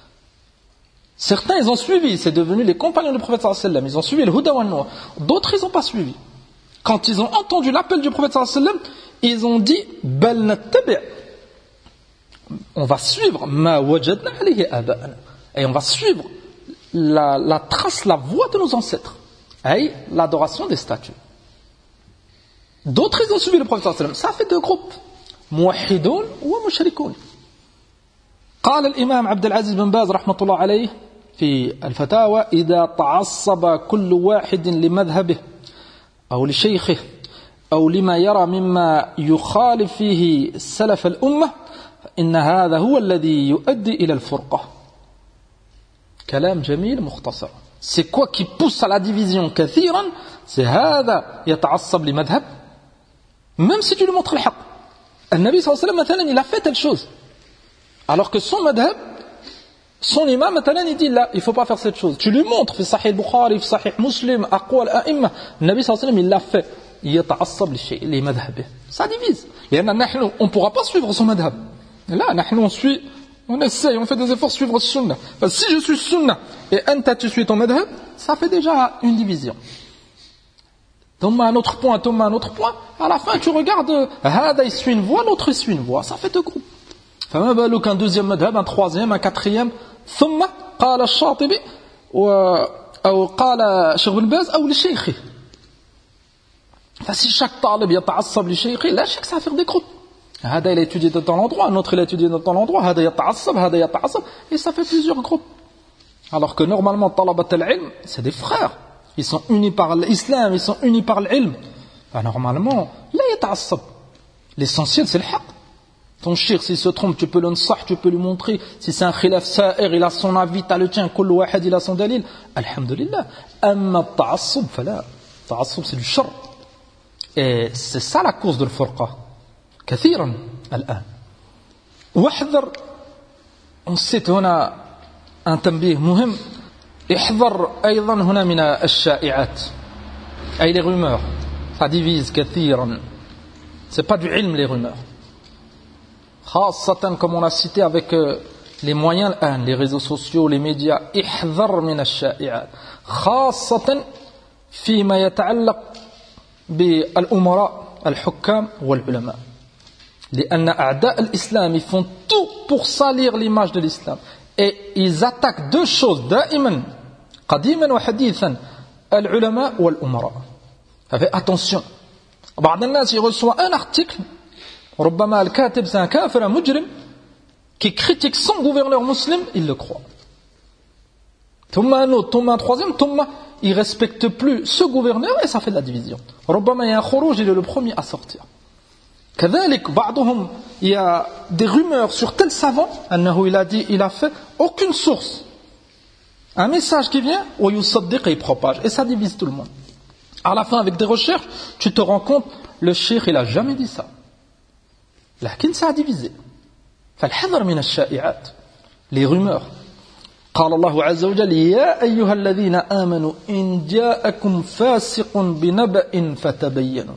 Certains ils ont suivi, c'est devenu les compagnons du prophète sallallahu alayhi wa sallam, ils ont suivi le Huda wa Nour. D'autres ils n'ont pas suivi. Quand ils ont entendu l'appel du prophète sallallahu alayhi wa sallam, ils ont dit bal nattabi', on va suivre ma wajadna alayhi aba'ana, et on va suivre la trace, la voie de nos ancêtres, et l'adoration des statues. D'autres ils ont suivi le prophète sallallahu alayhi wa sallam. Ça fait deux groupes, موحدون ومشركون. قال الإمام عبد العزيز بن باز رحمة الله عليه في الفتاوى: إذا تعصب كل واحد لمذهبه أو لشيخه أو لما يرى مما يخالف فيه سلف الأمة إن هذا هو الذي يؤدي إلى الفرقة. كلام جميل مختصر. C'est quoi qui pousse à la division كثيرا? C'est هذا يتعصب لمذهب, même si tu lui montres le haq. النبي صلى الله عليه وسلم مثلا il a fait telle chose, alors que son madhab, son imam مثلا il dit là il faut pas faire cette chose. Tu lui montres في صحيح البخاري في صحيح مسلم أقوال الأئمة النبي صلى الله عليه وسلم il l'a fait. يتعصب للشيء لمذهبه, ça divise. لأن نحن on pourra pas suivre son madhab. Là نحن on suit, on essaye, on fait des efforts suivre sunna. Si je suis sunna et anta tu suis ton madhab, ça fait déjà une division. Tombe un autre point, à la fin tu regardes, Hada il suit une voie, l'autre il suit une voie, ça fait deux groupes. فما بالك un deuxième madhab, un troisième, un quatrième. ثم قال الشاطبي أو قال شيخ بن باز أو لشيخه. Si chaque talib يتعصب لشيخه, لا شك ça va faire des groupes. هذا il a étudié de tel endroit, un autre il a étudié de tel endroit, هذا يتعصب, et ça fait plusieurs groupes. Alors que normalement طلبة العلم c'est des frères. Ils sont unis par l'islam, ils sont unis par l'ilm. Normalement, là, il yata'assab. L'essentiel, c'est le haq. Ton shir, s'il se trompe, tu peux le nsah, tu peux lui montrer. Si c'est un khilaf sa'ir, il a son avis, t'as le tien, kullu wahad, il a son dalil. Alhamdulillah. Amma ta'assub, fala. Ta'assub, c'est du shar. Et c'est ça la cause de l'furqa. كثيرا الآن. واحذر, on sait, on a un tanbih muhim. احذر أيضا هنا من الشائعات, أي les rumeurs, ça divise كثيرا. C'est pas du ilm les rumeurs, خاصة comme on a cité avec les moyens الآن, les réseaux sociaux, les médias. احذر من الشائعات خاصة فيما يتعلق بالأمراء الحكام والعلماء, لأن أعداء الإسلام font tout pour salir l'image de l'islam. Et ils attaquent deux choses دائما قديما وحديثا, العلماء والأمراء. Faites attention. بعض الناس يرسوا un article, ربما الكاتب c'est un كافر, un مجرم, qui critique son gouverneur musulman, il le croit. ثم un autre, ثم un troisième, ثم il respecte plus ce gouverneur, et ça fait de la division. ربما il y a un خروج, il est le premier à sortir. كذلك بعضهم, il y a des rumeurs sur tel savant, أنه il a dit, il a fait, aucune source, un message qui vient, ويصدق et il propage, et ça divise tout le monde. À la fin, avec des recherches, tu te rends compte, le cheikh il a jamais dit ça, لكن ça a divisé. فالحذر من الشائعات, les rumeurs. قال الله عز وجل: يا أيها الذين آمنوا إن جاءكم فاسق بنبأ فتبينوا.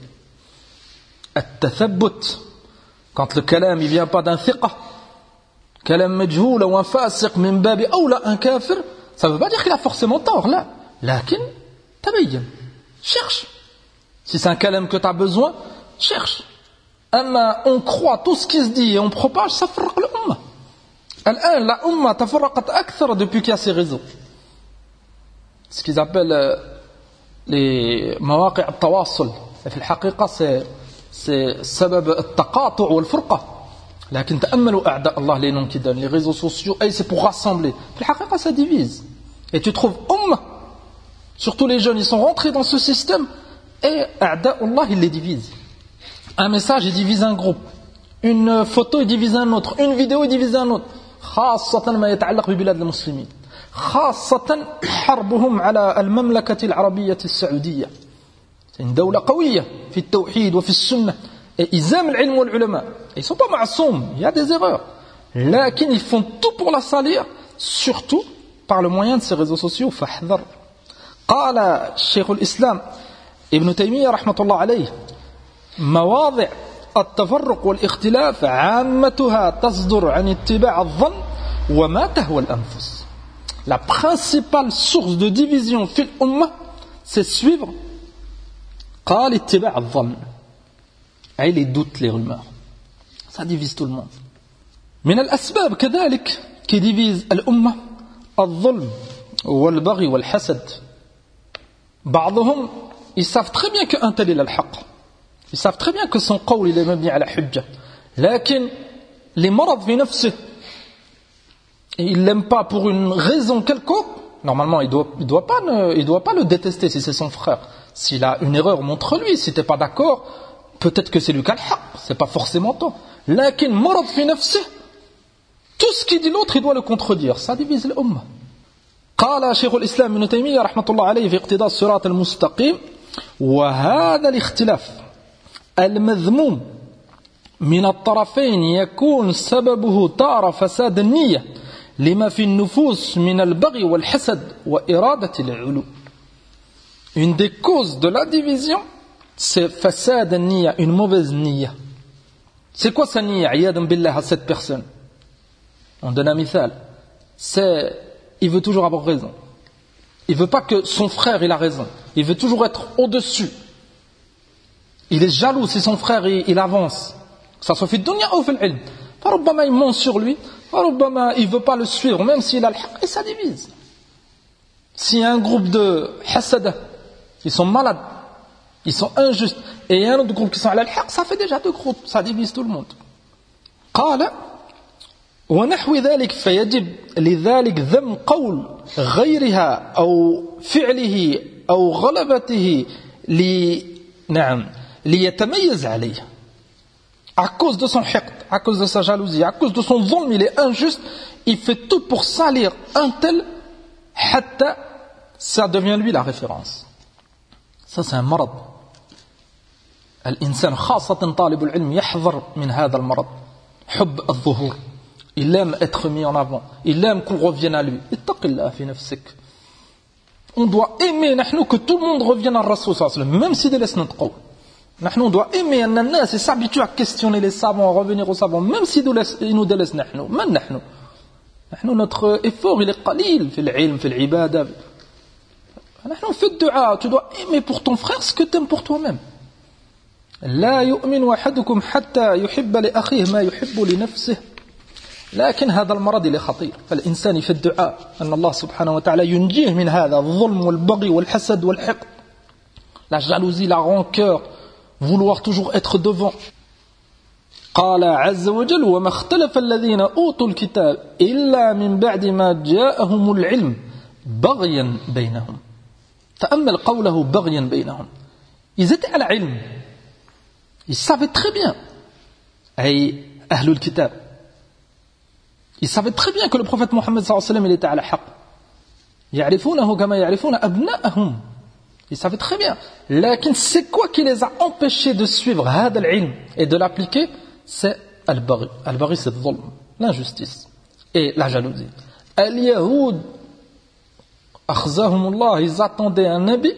التثبت, quand le kalam il vient pas d'un thiqa, kalam majhoul ou un fasiq min babi awla, un kafir, ça veut pas dire qu'il a forcément tort, là. Lakin tabayyan, cherche. Si c'est un kalam que tu as besoin, cherche. Amma on croit tout ce qui se dit et on propage, ça فرق l'umma. الآن la umma tafarraqat akthar depuis qu'il y a ces réseaux. ce qu'ils appellent les مواقع التواصل. في الحقيقة c'est سبب التقاطع والفرقة. لكن تأملوا أعداء الله les noms qu'ils donnent, les réseaux sociaux, et c'est pour rassembler. في الحقيقة ça divise. Et tu trouves surtout les jeunes, ils sont rentrés dans ce système, et أعداء الله ils les divisent. Un message il divise un groupe, une photo il divise un autre, une vidéo il divise un autre. خاصة ما يتعلق ببلاد المسلمين. خاصة حربهم على المملكة العربية السعودية. C'est une دولة قوية في التوحيد وفي السنة. Et ils aiment العلم والعلماء. Ils ne sont pas معصوم, il y a des erreurs. لكن ils font tout pour la salir, surtout par le moyen de ces réseaux sociaux. فاحذر. قال شيخ الإسلام ابن تيمية رحمة الله عليه: مواضع التفرق والاختلاف عامتها تصدر عن اتباع الظن وما تهوى الأنفس. La principale source de division في الأمة, c'est suivre قال اتباع الظن, أي les doutes, les rumeurs. Ça divise tout le monde. من الأسباب كذلك qui divise الأمة الظلم والبغي والحسد. بعضهم ils savent très bien qu'un tel est الحق. Ils savent très bien que son قول il est مبني على حجة. لكن لمرض في نفسه, il l'aime pas pour une raison quelconque. Normalement il doit pas le détester si c'est son frère. S'il a une erreur, montre-lui. Si t'es pas d'accord, peut-être que c'est lui qui a le haq, c'est pas forcément toi. لكن مرض في نفسه, tout ce qu'il dit l'autre il doit le contredire. Ça divise l'umma. قال شيخ الإسلام ابن تيمية رحمة الله عليه في اقتضاء الصراط المستقيم: وهذا الاختلاف المذموم من الطرفين يكون سببه تارة فساد النية لما في النفوس من البغي والحسد وإرادة العلو. Une des causes de la division, c'est fasad al-niyya, une mauvaise niyya. C'est quoi sa niyya, iyadan billah, à cette personne? On donne un mithal. Il veut toujours avoir raison. Il veut pas que son frère il a raison. Il veut toujours être au-dessus. Il est jaloux si son frère il avance. Que ça soit fi dunya ou fi l'ilm. فربما il ment sur lui. فربما il veut pas le suivre, même s'il a le haq. Et ça divise. S'il y a un groupe de hasada, ils sont malades, ils sont injustes, et il y a un autre groupe qui sont à l'haq, ça fait déjà deux groupes, ça divise tout le monde. قال ونحو ذلك فيجب لذلك ذم قول غيرها أو فعله أو غلبته ليتميز عليه. À cause de son hiqd, à cause de sa jalousie, à cause de son zulm, il est injuste, il fait tout pour salir un tel, hatta ça devient lui la référence. Ça c'est un marad. الإنسان خاصة طالب العلم يحذر من هذا المرض. حب الظهور. Il aime être mis en avant. Il aime qu'on revienne à lui. اتق الله في نفسك. On doit aimer نحن que tout le monde revienne à Rasul sallallahu alayhi wa sallam, même si de laisse notre قول. نحن on doit aimer أن الناس s'habituent à questionner les savants, à revenir aux savants, même si ils nous délaissent نحن. من نحن notre effort il est قليل في العلم في العبادة. نحن في الدعاء, tu dois aimer pour ton frère ce que tu aimes pour toi-même. لا يؤمن أحدكم حتى يحب لأخيه ما يحب لنفسه. لكن هذا المرض il est خطير. فالإنسان في الدعاء أن الله سبحانه وتعالى ينجيه من هذا الظلم والبغي والحسد والحقد. La jalousie, la rancœur, vouloir toujours être devant. قال عز وجل وما اختلف الذين أوتوا الكتاب إلا من بعد ما جاءهم العلم بغيا بينهم. تأمل قوله بغيا بينهم. Ils étaient à l'ilm. Ils savaient très bien. أي أهل الكتاب. Ils savaient très bien que le prophète Mohammed sallallahu alayhi wa sallam il était à la haq. يعرفونه كما يعرفون أبناءهم. Ils savaient très bien. لكن c'est quoi qui les a empêchés de suivre هذا العلم et de l'appliquer? C'est al-baghi. Al-baghi c'est le zulm, l'injustice et la jalousie. Al-Yahoud akhzahumullah, ils attendaient un nabi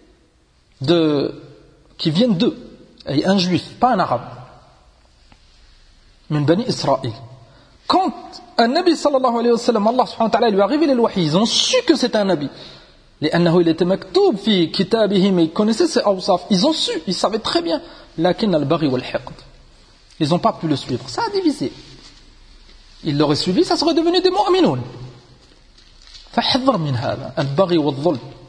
qui vienne d'eux, et un juif, pas un arabe, min Bani Israël. Quand un nabi sallallahu alayhi wa sallam, Allah subhanahu wa ta'ala lui a révélé le wahi, ils ont su que c'est un nabi. لأنه il était maktoub fi kitabihim, ils connaissaient ses awsaf, ils ont su, ils savaient très bien. Lakin al-baghi wal-hiqd, ils n'ont pas pu le suivre, ça a divisé. Ils l'auraient suivi, ça serait devenu des mu'minoun. فحذر من هذا البغي والظلم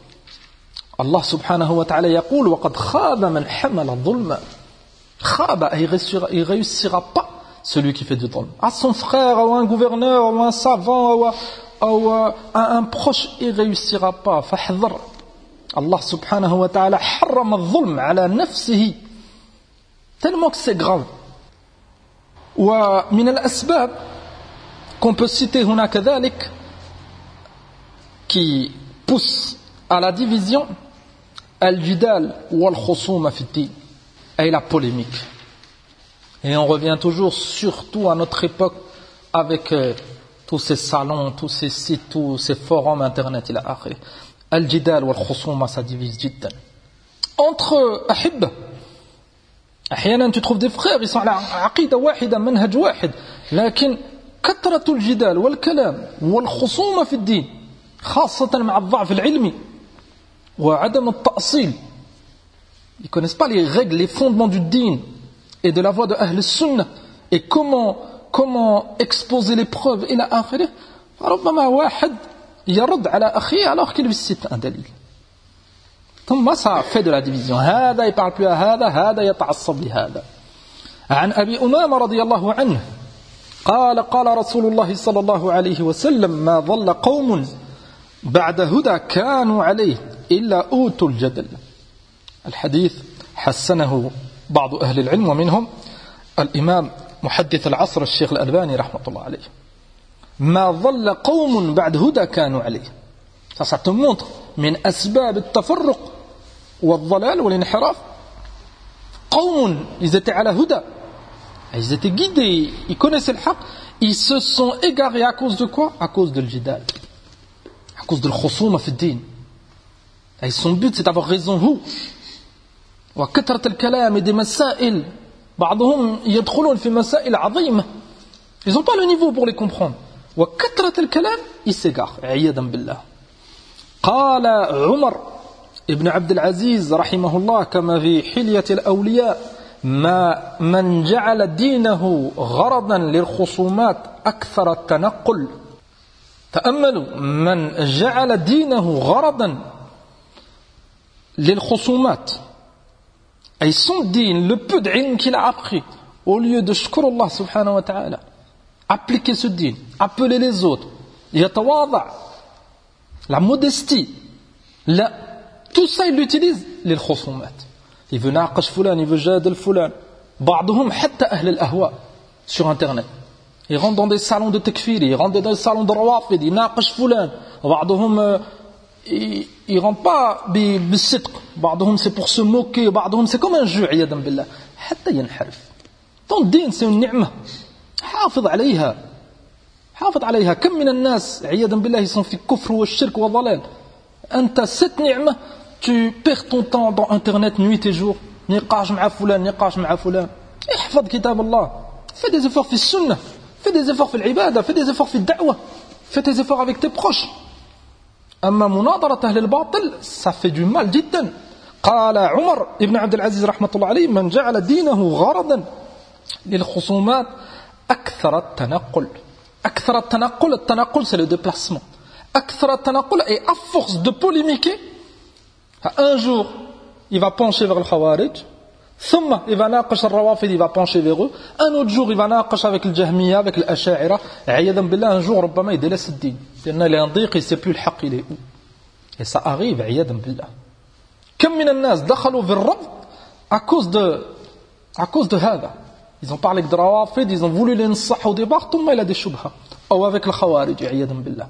Allah subhanahu wa ta'ala يقول وقد خاب من حمل ظلما. خاب, il réussira pas celui qui fait du dhulm. À son frère, ou un gouverneur, ou un savant, ou un proche, il réussira pas. فاحذر. Allah subhanahu wa ta'ala حرم الظلم على نفسه. Tellement que c'est grave. ومن الأسباب qu'on peut citer هنا كذلك qui pousse à la division al-jidal wal-khusuma fi ad-din, et la polémique. Et on revient toujours, surtout à notre époque, avec tous ces salons, tous ces sites, tous ces forums internet, ila akhir. Al-jidal wal-khusuma, ça divise jiddan. Entre ahibba, أحيانا tu trouves des frères, ils sont على عقيدة واحدة منهج واحد, لكن كثرة الجدال والكلام والخصومة في الدين خاصة مع الضعف العلمي وعدم التأصيل. Ils ne connaissent pas les règles, les fondements du din et de la voie de Ahl al-Sunnah et comment exposer les preuves إلى آخره. فربما واحد يرد على أخيه alors qu'il lui cite un dalil. ثم ça fait de la division. هذا يparle plus à هذا يتعصب لهذا. عن أبي أمامة رضي الله عنه قال رسول الله صلى الله عليه وسلم ما ضل قوم بعد هدى كانوا عليه إلا أوتوا الجدل. الحديث حسنه بعض أهل العلم ومنهم الإمام محدث العصر الشيخ الألباني رحمة الله عليه. ما ضل قوم بعد هدى كانوا عليه. Ça te montre من أسباب التفرق والضلال والانحراف. قوم ils étaient على هدى, ils étaient guidés, ils connaissaient le haq, ils se sont égarés à cause de quoi? À cause de l'jidal, à cause de l'khusuma fi ad-din. Et son but c'est d'avoir raison. وكثرة الكلام et des مسائل بعضهم يدخلون في مسائل عظيمة, ils n'ont pas le niveau pour les comprendre. وكثرة الكلام, ils s'égarent عياذا بالله. قال عمر ابن عبد العزيز رحمه الله كما في حلية الأولياء ما من جعل دينه غرضا للخصومات أكثر التنقل. تأملوا, من جعل دينه غرضا للخصومات, أي son din, le peu d'ilm qu'il a appris, au lieu de shukr Allah subhanahu wa ta'ala, appliquer ce din, appeler les autres, yatawadha, la modestie, tout ça il l'utilise les khusumat. Il veut naqash fulan, il veut jadal fulan. بعضهم حتى أهل الأهواء sur internet, ils rentrent dans des salons de takfir, ils rentrent dans des salons de rawafid, ils naqash fulan. بعضهم ils rentrent pas بالصدق, بعضهم c'est pour se moquer, بعضهم c'est comme un jeu عياذا بالله. حتى ينحرف. ton din c'est une ni'ma, حافظ عليها, حافظ عليها. كم من الناس عياذا بالله ils sont في الكفر والشرك والضلال. أنت cette ni'ma, tu perds ton temps dans internet nuit et jour, نقاش مع فلان نقاش مع فلان. احفظ كتاب الله, fais des efforts في السنة, fais des efforts في العبادة, fais des efforts في الدعوة, fais des efforts avec tes proches. أما مناظرة أهل الباطل ça fait du mal جدا. قال عمر ابن عبد العزيز رحمة الله عليه من جعل دينه غرضا للخصومات أكثر التنقل. أكثر التنقل, التنقل c'est le déplacement. أكثر التنقل, et à force de polémiquer, un jour il va pencher vers le Khawarij, ثم il va naqash al-Rawafid, il va pencher vers eux, un autre jour il va naqash avec le Jahmiya, avec l'Asha'ira, عياذا بالله un jour ربما il délaisse le din, لأن il est en ضيق, il ne sait plus le haq il est où. Et ça arrive عياذا بالله. كم من الناس دخلوا في الرفض à cause de هذا. Ils ont parlé de Rawafid, ils ont voulu les نصح au départ, ثم il a des shubha, ou avec le Khawarij عياذا بالله.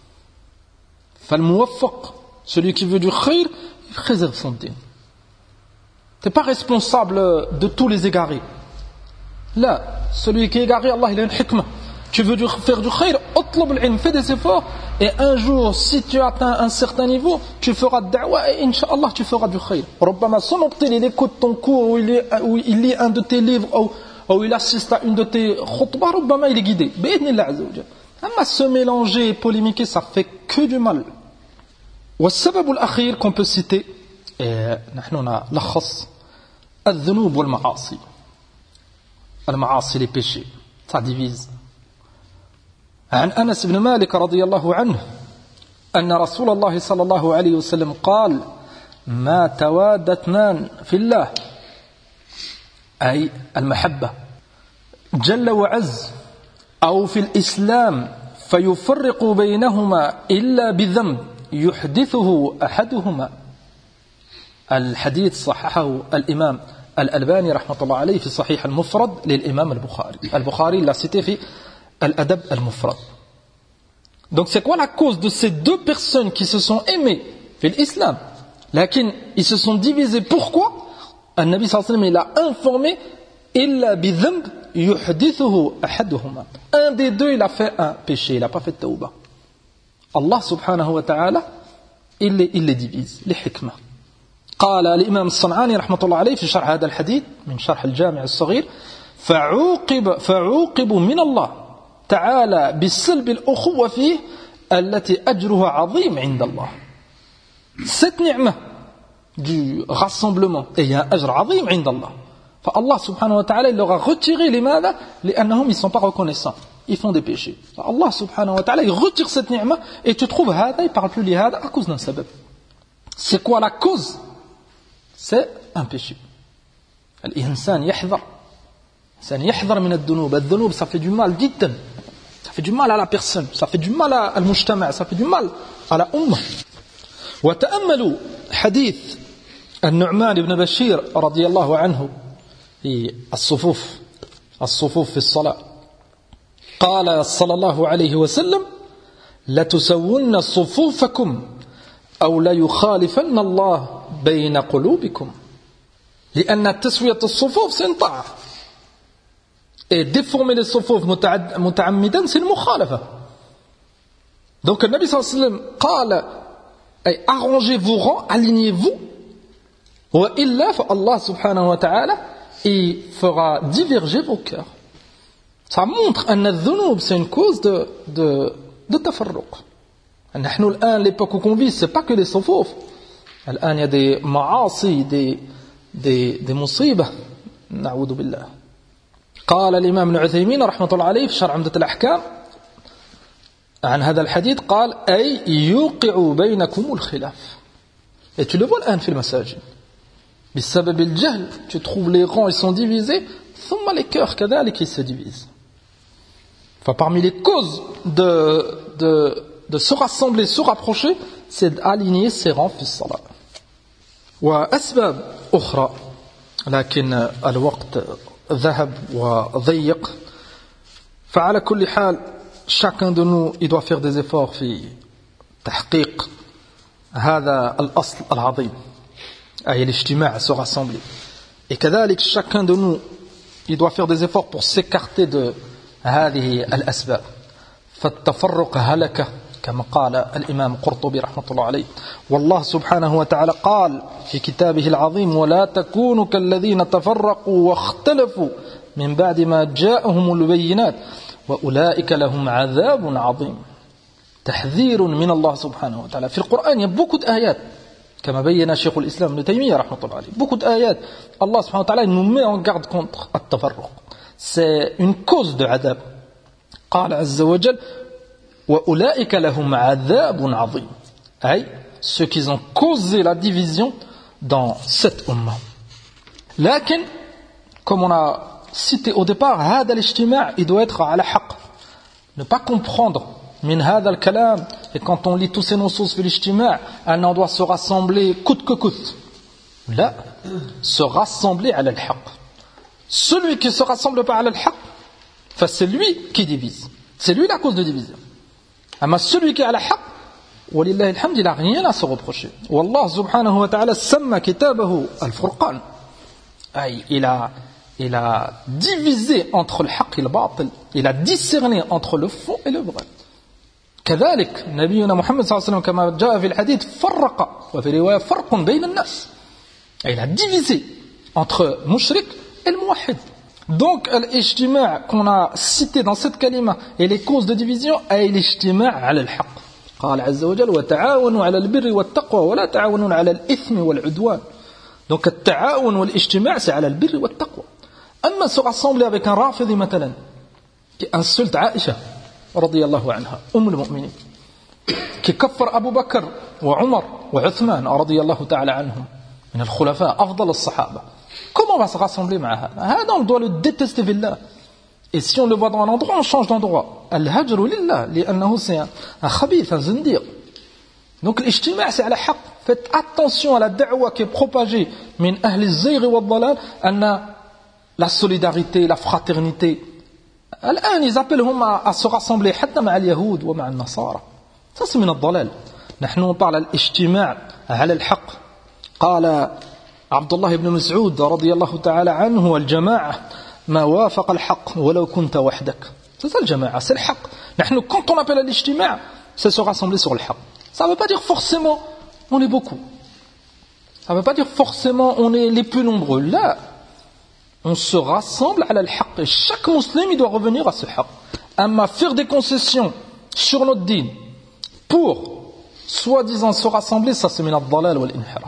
فالموفق, celui qui veut du khayr, il préserve son din. Tu n'es pas responsable de tous les égarés. Là, celui qui est égaré, Allah il a une hikmah. Tu veux faire du khayr, utlub al-ilm, fais des efforts, et un jour, si tu atteins un certain niveau, tu feras de da'wa, et incha'Allah tu feras du khayr. Rabbama, son octel, il écoute ton cours, ou il lit un de tes livres, ou il assiste à une de tes khutbah, Rabbama, il est guidé. Bi'idhnillah azza wa jalla. Amma se mélanger et polémiquer, ça fait que du mal. والسبب الأخير qu'on peut citer, نحن نلخص الذنوب والمعاصي. المعاصي les péchés, ça divise. عن أنس بن مالك رضي الله عنه أن رسول الله صلى الله عليه وسلم قال ما تواد اثنان في الله أي المحبة جل وعز أو في الإسلام فيفرق بينهما إلا بذنب يحدثه أحدهما. الحديث صححه الإمام الألباني رحمة الله عليه في صحيح المفرد للإمام البخاري l'a cité في الأدب المفرد. Donc c'est quoi la cause de ces deux personnes qui se sont aimées في l'islam, lakin ils se sont divisés? Pourquoi? النبي صلى الله عليه وسلم il a informé إلا بذنب يحدثه أحدهما. Un des deux il a fait un péché, il n'a pas fait de tawbah. Allah subhanahu wa ta'ala il les divise لحكمة. قال الإمام الصنعاني رحمة الله عليه في شرح هذا الحديث من شرح الجامع الصغير فعوقب من الله تعالى بالسلب الأخوة فيه التي أجرها عظيم عند الله. Cette ni'ma du rassemblement et il y a un ajr عظيم عند الله. فالله سبحانه وتعالى il leur a retiré لماذا؟ لأنهم ils sont pas reconnaissants, ils font des péchés. Allah subhanahu wa ta'ala il retire cette ni'ma et tu trouves هذا il parle plus لهذا à cause d'un sabab. C'est quoi la cause? C'est un péché. الإنسان يحذر من الذنوب. الذنوب ça fait du mal جدا, ça fait du mal à la personne, ça fait du mal à المجتمع, ça fait du mal à la أمة. وتأملوا حديث النعمان بن بشير رضي الله عنه في الصفوف في الصلاة. قال صلى الله عليه وسلم لتسون صفوفكم أو لا يخالفن الله بين قلوبكم. لأن تسوية الصفوف c'est une طاعة et déformer les صفوف متعمدا c'est une مخالفة. Donc le Nabi صلى الله عليه وسلم قال arrangez vos rangs, alignez-vous, وإلا فالله سبحانه وتعالى il fera diverger vos cœurs. Ça montre أن الذنوب c'est une cause de تفرق. نحن الآن l'époque où on vit c'est pas que les صفوف. الآن il y a des معاصي, des مصيبة نعوذ بالله. قال الإمام ابن عثيمين رحمة الله عليه في شرح عمدة الأحكام عن هذا الحديث قال أي يوقع بينكم الخلاف. Et tu le vois الآن في المساجد بسبب الجهل tu trouves les rangs ils sont divisés ثم les cœurs كذلك ils se divisent. Enfin, parmi les causes de se rassembler, se rapprocher, c'est d'aligner ses rangs في الصلاة. وأسباب أخرى لكن الوقت ذهب وضيق. فعلى كل حال chacun de nous il doit faire des efforts في تحقيق هذا الأصل العظيم أي الاجتماع, se rassembler. Et كذلك chacun de nous il doit faire des efforts pour s'écarter de هذه الأسباب. فالتفرق هلكة كما قال الإمام قرطبي رحمة الله عليه. والله سبحانه وتعالى قال في كتابه العظيم ولا تكونوا كالذين تفرقوا واختلفوا من بعد ما جاءهم البينات وأولئك لهم عذاب عظيم. تحذير من الله سبحانه وتعالى. في القرآن il y a beaucoup d'ayat كما بين شيخ الإسلام ابن تيمية رحمة الله عليه. Beaucoup d'ayat. Allah سبحانه وتعالى nous met en garde contre التفرق. C'est une cause de عذاب. قال عز وجل وأولئك لهم عذاب عظيم. أي ceux qui ont causé la division dans cette umma. لكن comme on a cité au départ هذا الاجتماع il doit être على حق. Ne pas comprendre من هذا الكلام et quand on lit tous ces nusus في الاجتماع on doit se rassembler coûte que coûte. لا, se rassembler على الحق. Celui qui ne se rassemble pas على الحق c'est lui qui divise, c'est lui la cause de division. Mais celui qui est à la haqq ولله الحمد il n'a rien à se reprocher. والله سبحانه وتعالى سمى كتابه الفرقان. Il a divisé entre le haqq et le batil, il a discerné entre le faux et le vrai. كذلك نبينا محمد صلى الله عليه وسلم كما جاء في الحديث فرق وفي رواية فرق بين الناس. Il a divisé entre mushrik et le muwahhid. Donc l'ijtima' qu'on a cité dans cette kalima et les causes de division est l'ijtima' على الحق. قال عز وجل وتعاونوا على البر والتقوى ولا تعاونوا على الإثم والعدوان. Donc التعاون والاجتماع c'est على البر والتقوى. أما se rassembler avec un rafidi مثلا qui insulte Aïcha رضي الله عنها أم المؤمنين, qui كفر أبو بكر وعمر وعثمان رضي الله تعالى عنهم من الخلفاء أفضل الصحابة. Comment on va se rassembler مع هذا؟ هذا on doit le détester بالله. Et si on le voit dans un endroit, on change d'endroit. الهجر لله لأنه c'est un خبيث, un zindiq. Donc l'ijtima' c'est على حق. Faites attention à la da'wa qui est propagée من أهل الزيغ والضلال أن la solidarité, la fraternité. الآن ils appellent à se rassembler حتى مع اليهود ومع النصارى. Ça c'est من الضلال. نحن نطالع الاجتماع على الحق. قال عبد الله بن مسعود رضي الله تعالى عنه والجماعة ما وافق الحق ولو كنت وحدك. C'est ça le jama'a, c'est le haq. نحن quand on appelle à l'ijtima', c'est se rassembler sur le haq. Ça ne veut pas dire forcément on est beaucoup. Ça ne veut pas dire forcément on est les plus nombreux. Là, on se rassemble à l'haq. Et chaque musulman il doit revenir à ce haq. Amma faire des concessions sur notre dîn pour soi-disant se rassembler, ça c'est min ad-dalal wal inhiraf.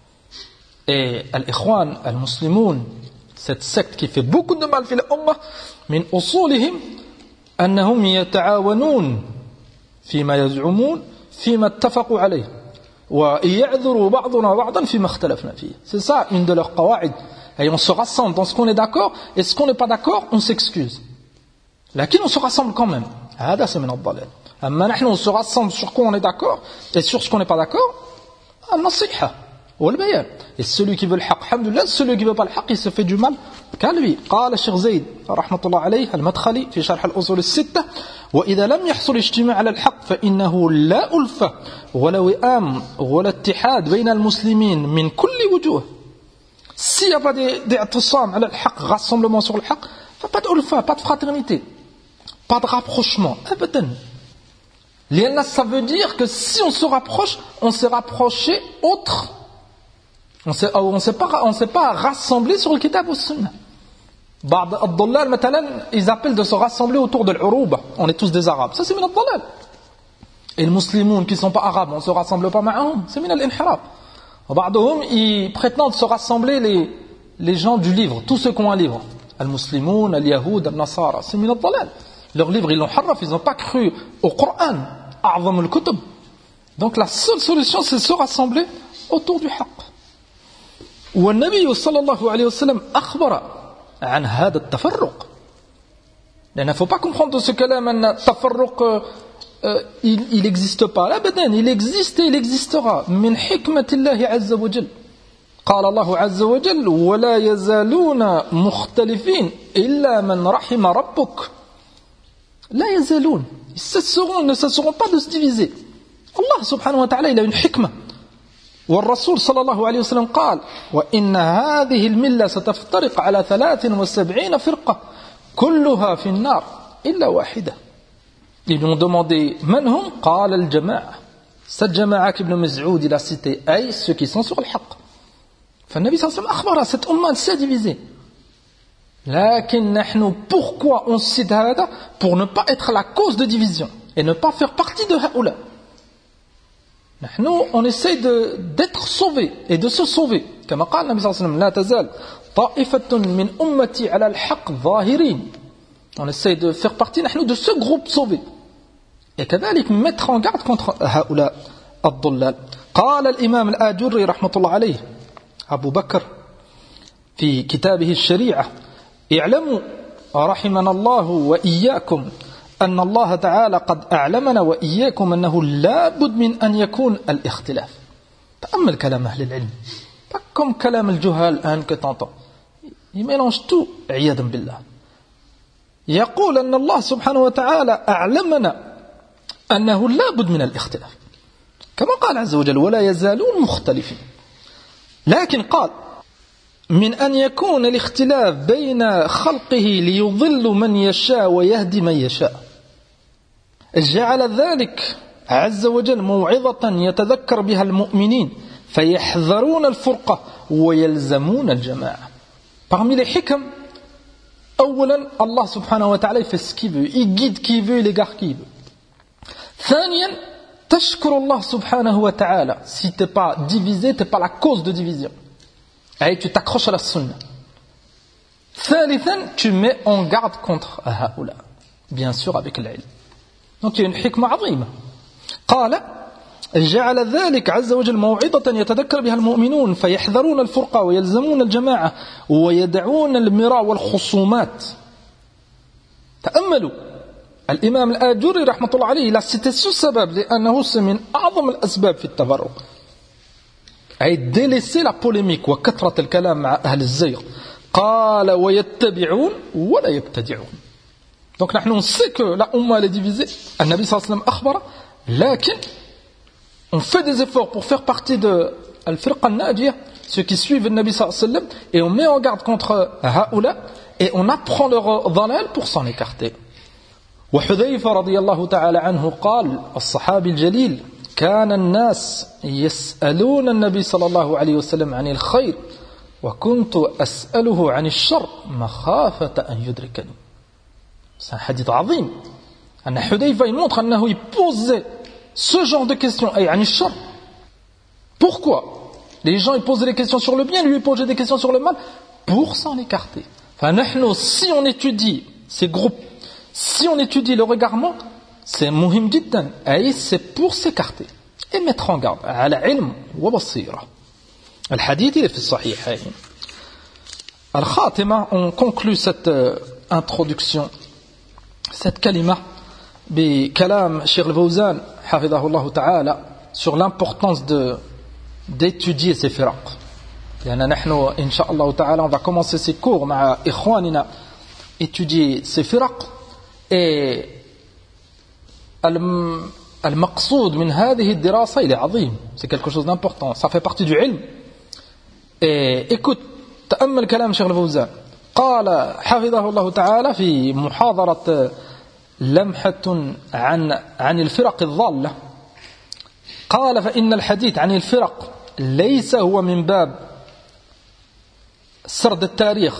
Et al-ikhwan, al-muslimoun, cette secte qui fait beaucoup de mal في الأمة من أصولهم أنهم يتعاونون فيما يزعمون فيما اتفقوا عليه ويعذروا بعضنا بعضا فيما اختلفنا فيه. C'est ça une de leurs qawaid. Et on se rassemble dans ce qu'on est d'accord et ce qu'on n'est pas d'accord, on s'excuse. Lakin on se rassemble quand même. هذا c'est من الضلال. أما نحن on se rassemble sur quoi on est d'accord et sur ce qu'on n'est pas d'accord, النصيحة والبيان. Et celui qui veut le haq, alhamdulillah, celui qui veut pas le haq, il se fait du mal qu'à lui. قال الشيخ زيد رحمة الله عليه المدخلي في شرح الأصول الستة وإذا لم يحصل اجتماع على الحق فإنه لا ألفة ولا وئام ولا اتحاد بين المسلمين من كل وجوه. S'il n'y a pas d'i'tisam على الحق, rassemblement sur le haq, pas de ulfa, pas de fraternité, pas de rapprochement, abadan. Lianna, ça veut dire que si on se rapproche, on s'est rapproché autre. On ne s'est pas rassemblé sur le kitab ou sunna. بعض الضلال مثلا ils appellent de se rassembler autour de l'uruba. On est tous des arabes. Ça c'est min al-dalal. Et les musulmans qui ne sont pas arabes, on ne se rassemble pas معهم. C'est min al-inhiraf. بعضهم ils prétendent se rassembler les gens du livre, tous ceux qui ont un livre. Al-muslimoun, al-yahoud, al-nasara. C'est min al-dalal. Leur livre ils l'ont harraf, ils n'ont pas cru au Coran. أعظم الكتب. Donc la seule solution c'est se rassembler autour du haqq. والنبي صلى الله عليه وسلم أخبر عن هذا التفرق. لأن il ne faut pas comprendre de ce كلام أن التفرق il n'existe pas. أبدا, il existe et il existera. من حكمة الله عز وجل. قال الله عز وجل ولا يزالون مختلفين إلا من رحم ربك. لا يزالون. Ils ne cesseront pas de se diviser. Allah subhanahu wa ta'ala il a une hikmah. والرسول صلى الله عليه وسلم قال وإن هذه الملة ستفترق على 73 فرقة كلها في النار إلا واحدة. Ils lui ont demandé من هم؟ قال الجماعة. Cette jama'a qu'Ibn Mas'ud il a cité أي ceux qui sont sur le haqq. فالنبي صلى الله عليه وسلم أخبر cette umma s'est divisée. لكن نحن pourquoi on cite هذا? Pour ne pas être la cause de division et ne pas faire partie de هؤلاء. نحن on essaie d'être sauvés et de se sauver كما قال النبي صلى الله عليه وسلم لا تزال طائفة من أمتي على الحق ظاهرين. On essaie de faire partie نحن de ce groupe sauvé et كذلك mettre en garde contre هؤلاء الضلال. قال الإمام الآجري رحمة الله عليه أبو بكر في كتابه الشريعة اعلموا رحمنا الله وإياكم أن الله تعالى قد أعلمنا وإياكم أنه لا بد من أن يكون الاختلاف. تأمل كلام أهل العلم pas comme كلام الجهال الآن que t'entends. Ils mélangent tout عياذا بالله. يقول أن الله سبحانه وتعالى أعلمنا أنه لا بد من الاختلاف كما قال عز وجل ولا يزالون مختلفين. لكن قال من أن يكون الاختلاف بين خلقه ليضل من يشاء ويهدي من يشاء جعل ذلك عز وجل موعظة يتذكر بها المؤمنين فيحذرون الفرقة ويلزمون الجماعة. Parmi les hikam, أولا Allah subhanahu wa ta'ala il fait ce qu'il veut, il guide qui veut, il égare qui veut. ثانيا تشكر الله سبحانه وتعالى. Si tu n'es pas divisé, tu n'es pas la cause de division. Et tu t'accroches à la sunna. ثالثا tu mets en garde contre هؤلاء bien sûr avec l'ilm. Donc il y a une hikmah عظيمة. قال جعل ذلك عز وجل موعظة يتذكر بها المؤمنون فيحذرون الفرقة ويلزمون الجماعة ويدعون المراء والخصومات. تأملوا الإمام الآجري رحمة الله عليه لا cité ce سبب لأنه من أعظم الأسباب في التفرق أي délaisser la polémique وكثرة الكلام مع أهل الزيغ. قال ويتبعون ولا يبتدعون. Donc نحن on sait que la Ummah est divisée. النبي صلى الله عليه وسلم أخبر لكن on fait des efforts pour faire partie de al-firqa al-najiyah, ceux qui suivent le Nabi sallallahu alayhi wa sallam, et on met en garde contre haoula et on apprend leur dhalal pour s'en écarter. وحذيفة رضي الله تعالى عنه قال الصحابي الجليل كان الناس يسألون النبي صلى الله عليه وسلم عن الخير وكنت أسأله عن الشر مخافة أن يدركني. C'est un hadith عظيم أن حذيفة montre أنه posait ce genre de questions أي عن الشر. Pourquoi les gens ils posaient des questions sur le bien, lui il posait des questions sur le mal pour s'en écarter. فنحن si on étudie ces groupes, si on étudie le regarement, c'est مهم جدا أي c'est pour s'écarter et mettre en garde على علم وبصيرة. الحديث في الصحيحين. الخاتمة, on conclut cette introduction, cette kalima بكلام شيخ الفوزان حفظه الله تعالى sur l'importance d'étudier ces firaq. لأن نحن إن شاء الله تعالى on va commencer ces cours مع إخواننا étudier ces firaq et المقصود من هذه الدراسة il est عظيم, c'est quelque chose d'important, ça fait partie du ilm. Et écoute, تأمل كلام شيخ الفوزان قال حفظه الله تعالى في محاضرة لمحة عن الفرق الضالة. قال فإن الحديث عن الفرق ليس هو من باب سرد التاريخ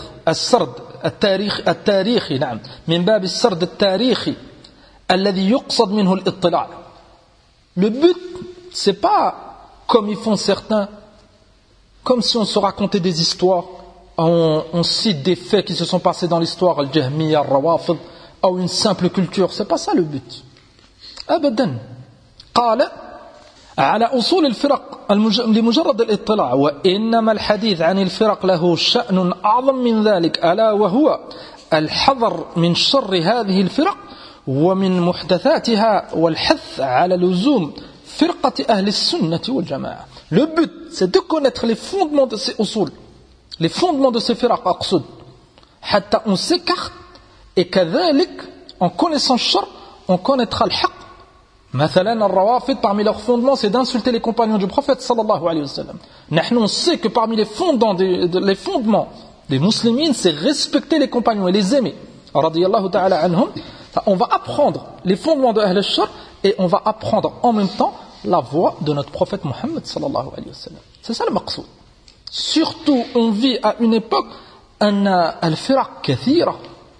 التاريخي نعم من باب السرد التاريخي الذي يقصد منه الاطلاع. Le but c'est pas comme ils font certains, comme si on se racontait des histoires, on cite des faits qui se sont passés dans l'histoire, al-Jahmiyya, al-Rawafid, ou une simple culture, c'est pas ça le but. أبدا. قال على أصول الفرق لمجرد الاطلاع وإنما الحديث عن الفرق له شأن أعظم من ذلك ألا وهو الحذر من شر هذه الفرق ومن محدثاتها والحث على لزوم فرقة أهل السنة والجماعة. Le but c'est de connaître les fondements de ces usul, les fondements de ces firaq أقصد حتى on s'écarte. Et كذلك, en connaissant le shar, on connaîtra le haqq. مثلا الروافد, parmi leurs fondements, c'est d'insulter les compagnons du prophète sallallahu alayhi wa sallam. نحن on sait que parmi les fondements des musulmans, c'est respecter les compagnons et les aimer. radiyallahu ta'ala anhum. On va apprendre les fondements de Ahl al-Shar et on va apprendre en même temps la voie de notre prophète Muhammad sallallahu alayhi wa sallam. C'est ça le maqsoud. Surtout, on vit à une époque أن الفرق كثيرة.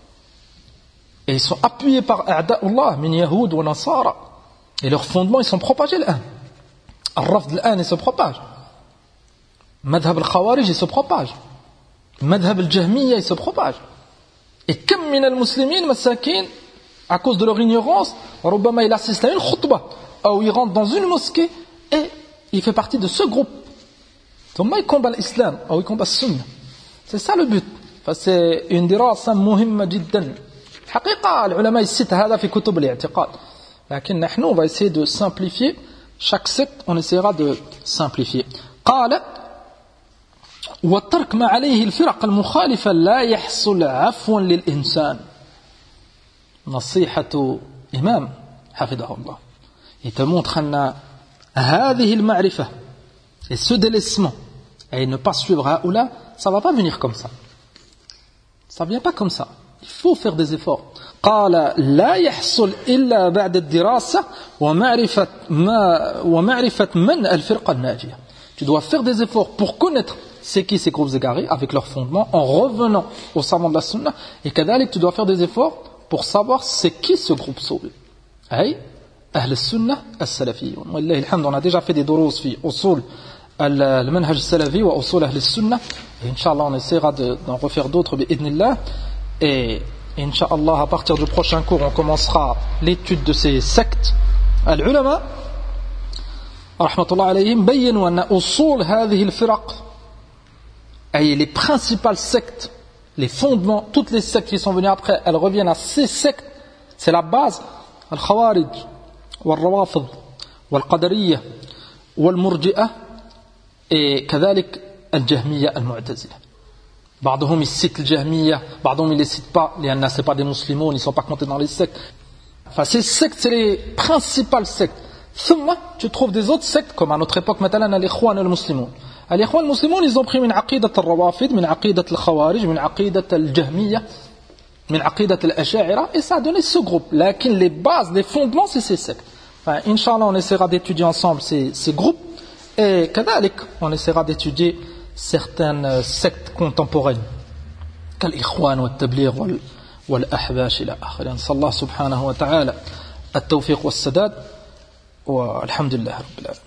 Et ils sont appuyés par A'da'ullah, min Yahoud ou Nasara. Et leurs fondements, ils sont propagés l'an. Al-Rafd l'an, il se propage. Madhab al-Khawarij, il se propage. Madhab al-Jahmiyya, il se propage. Et comme min al-Muslimin, masakin, à cause de leur ignorance, Rubbama il assiste à une khutbah, ou il rentre dans une mosquée, et il fait partie de ce groupe. Donc, il combat l'islam, ou il combat le sunna. C'est ça le but. C'est une dirasa muhimma jiddan. حقيقة العلماء يسيت هذا في كتب الاعتقاد لكن نحن on va essayer de simplifier chaque secte, on essaiera de simplifier. قال والترك ما عليه الفرق المخالفة لا يحصل عفوا للإنسان. نصيحة إمام حفظه الله, il te montre أن هذه المعرفة et ce délaissement et ne pas suivre هؤلاء, ça va pas venir comme ça, ça vient pas comme ça. Il faut faire des efforts. قال لا يحصل إلا بعد الدراسة ومعرفة من الفرقة الناجية. Tu dois faire des efforts pour connaître c'est qui ces groupes égarés avec leurs fondements en revenant aux savants de la sunna, et كذلك tu dois faire des efforts pour savoir c'est qui ce groupe sauvé. أي أهل السنة السلفيون. والله الحمد, on a déjà fait des دروس في أصول المنهج السلفي وأصول أهل السنة, et Inch'Allah on essaiera d'en refaire d'autres بإذن الله. Et Inch'Allah, à partir du prochain cours, on commencera l'étude de ces sectes. Al-ulama, رحمة الله عليهم بيّنوا أن أصول هذه الفرق أي les principales sectes, les fondements, toutes les sectes qui sont venues après, elles reviennent à ces sectes, c'est la base, al-Khawarij, wal-Rawafid, wal-Qadariyya, wal-Murji'ah, et كذلك الجهمية المعتزلة. بعضهم يcite الجهمية, بعضهم ils les citent pas, لأن c'est pas des musulmans, ils ne sont pas comptés dans les sectes. Enfin, ces sectes, c'est les principales sectes. ثم, tu trouves des autres sectes, comme à notre époque, مثلا الإخوان المسلمون. الإخوان المسلمون, ils ont pris من عقيدة الروافد, من عقيدة الخوارج, من عقيدة الجهمية, من عقيدة الأشاعرة, et ça a donné ce groupe. لكن les bases, les fondements, c'est ces sectes. Enfin, Inch'Allah, on essaiera d'étudier ensemble ces groupes, et كذلك, on essaiera d'étudier certaines sectes contemporaines, كالإخوان والتبليغ والأحباش إلى آخره. نسأل الله سبحانه وتعالى التوفيق والسداد والحمد لله رب العالمين.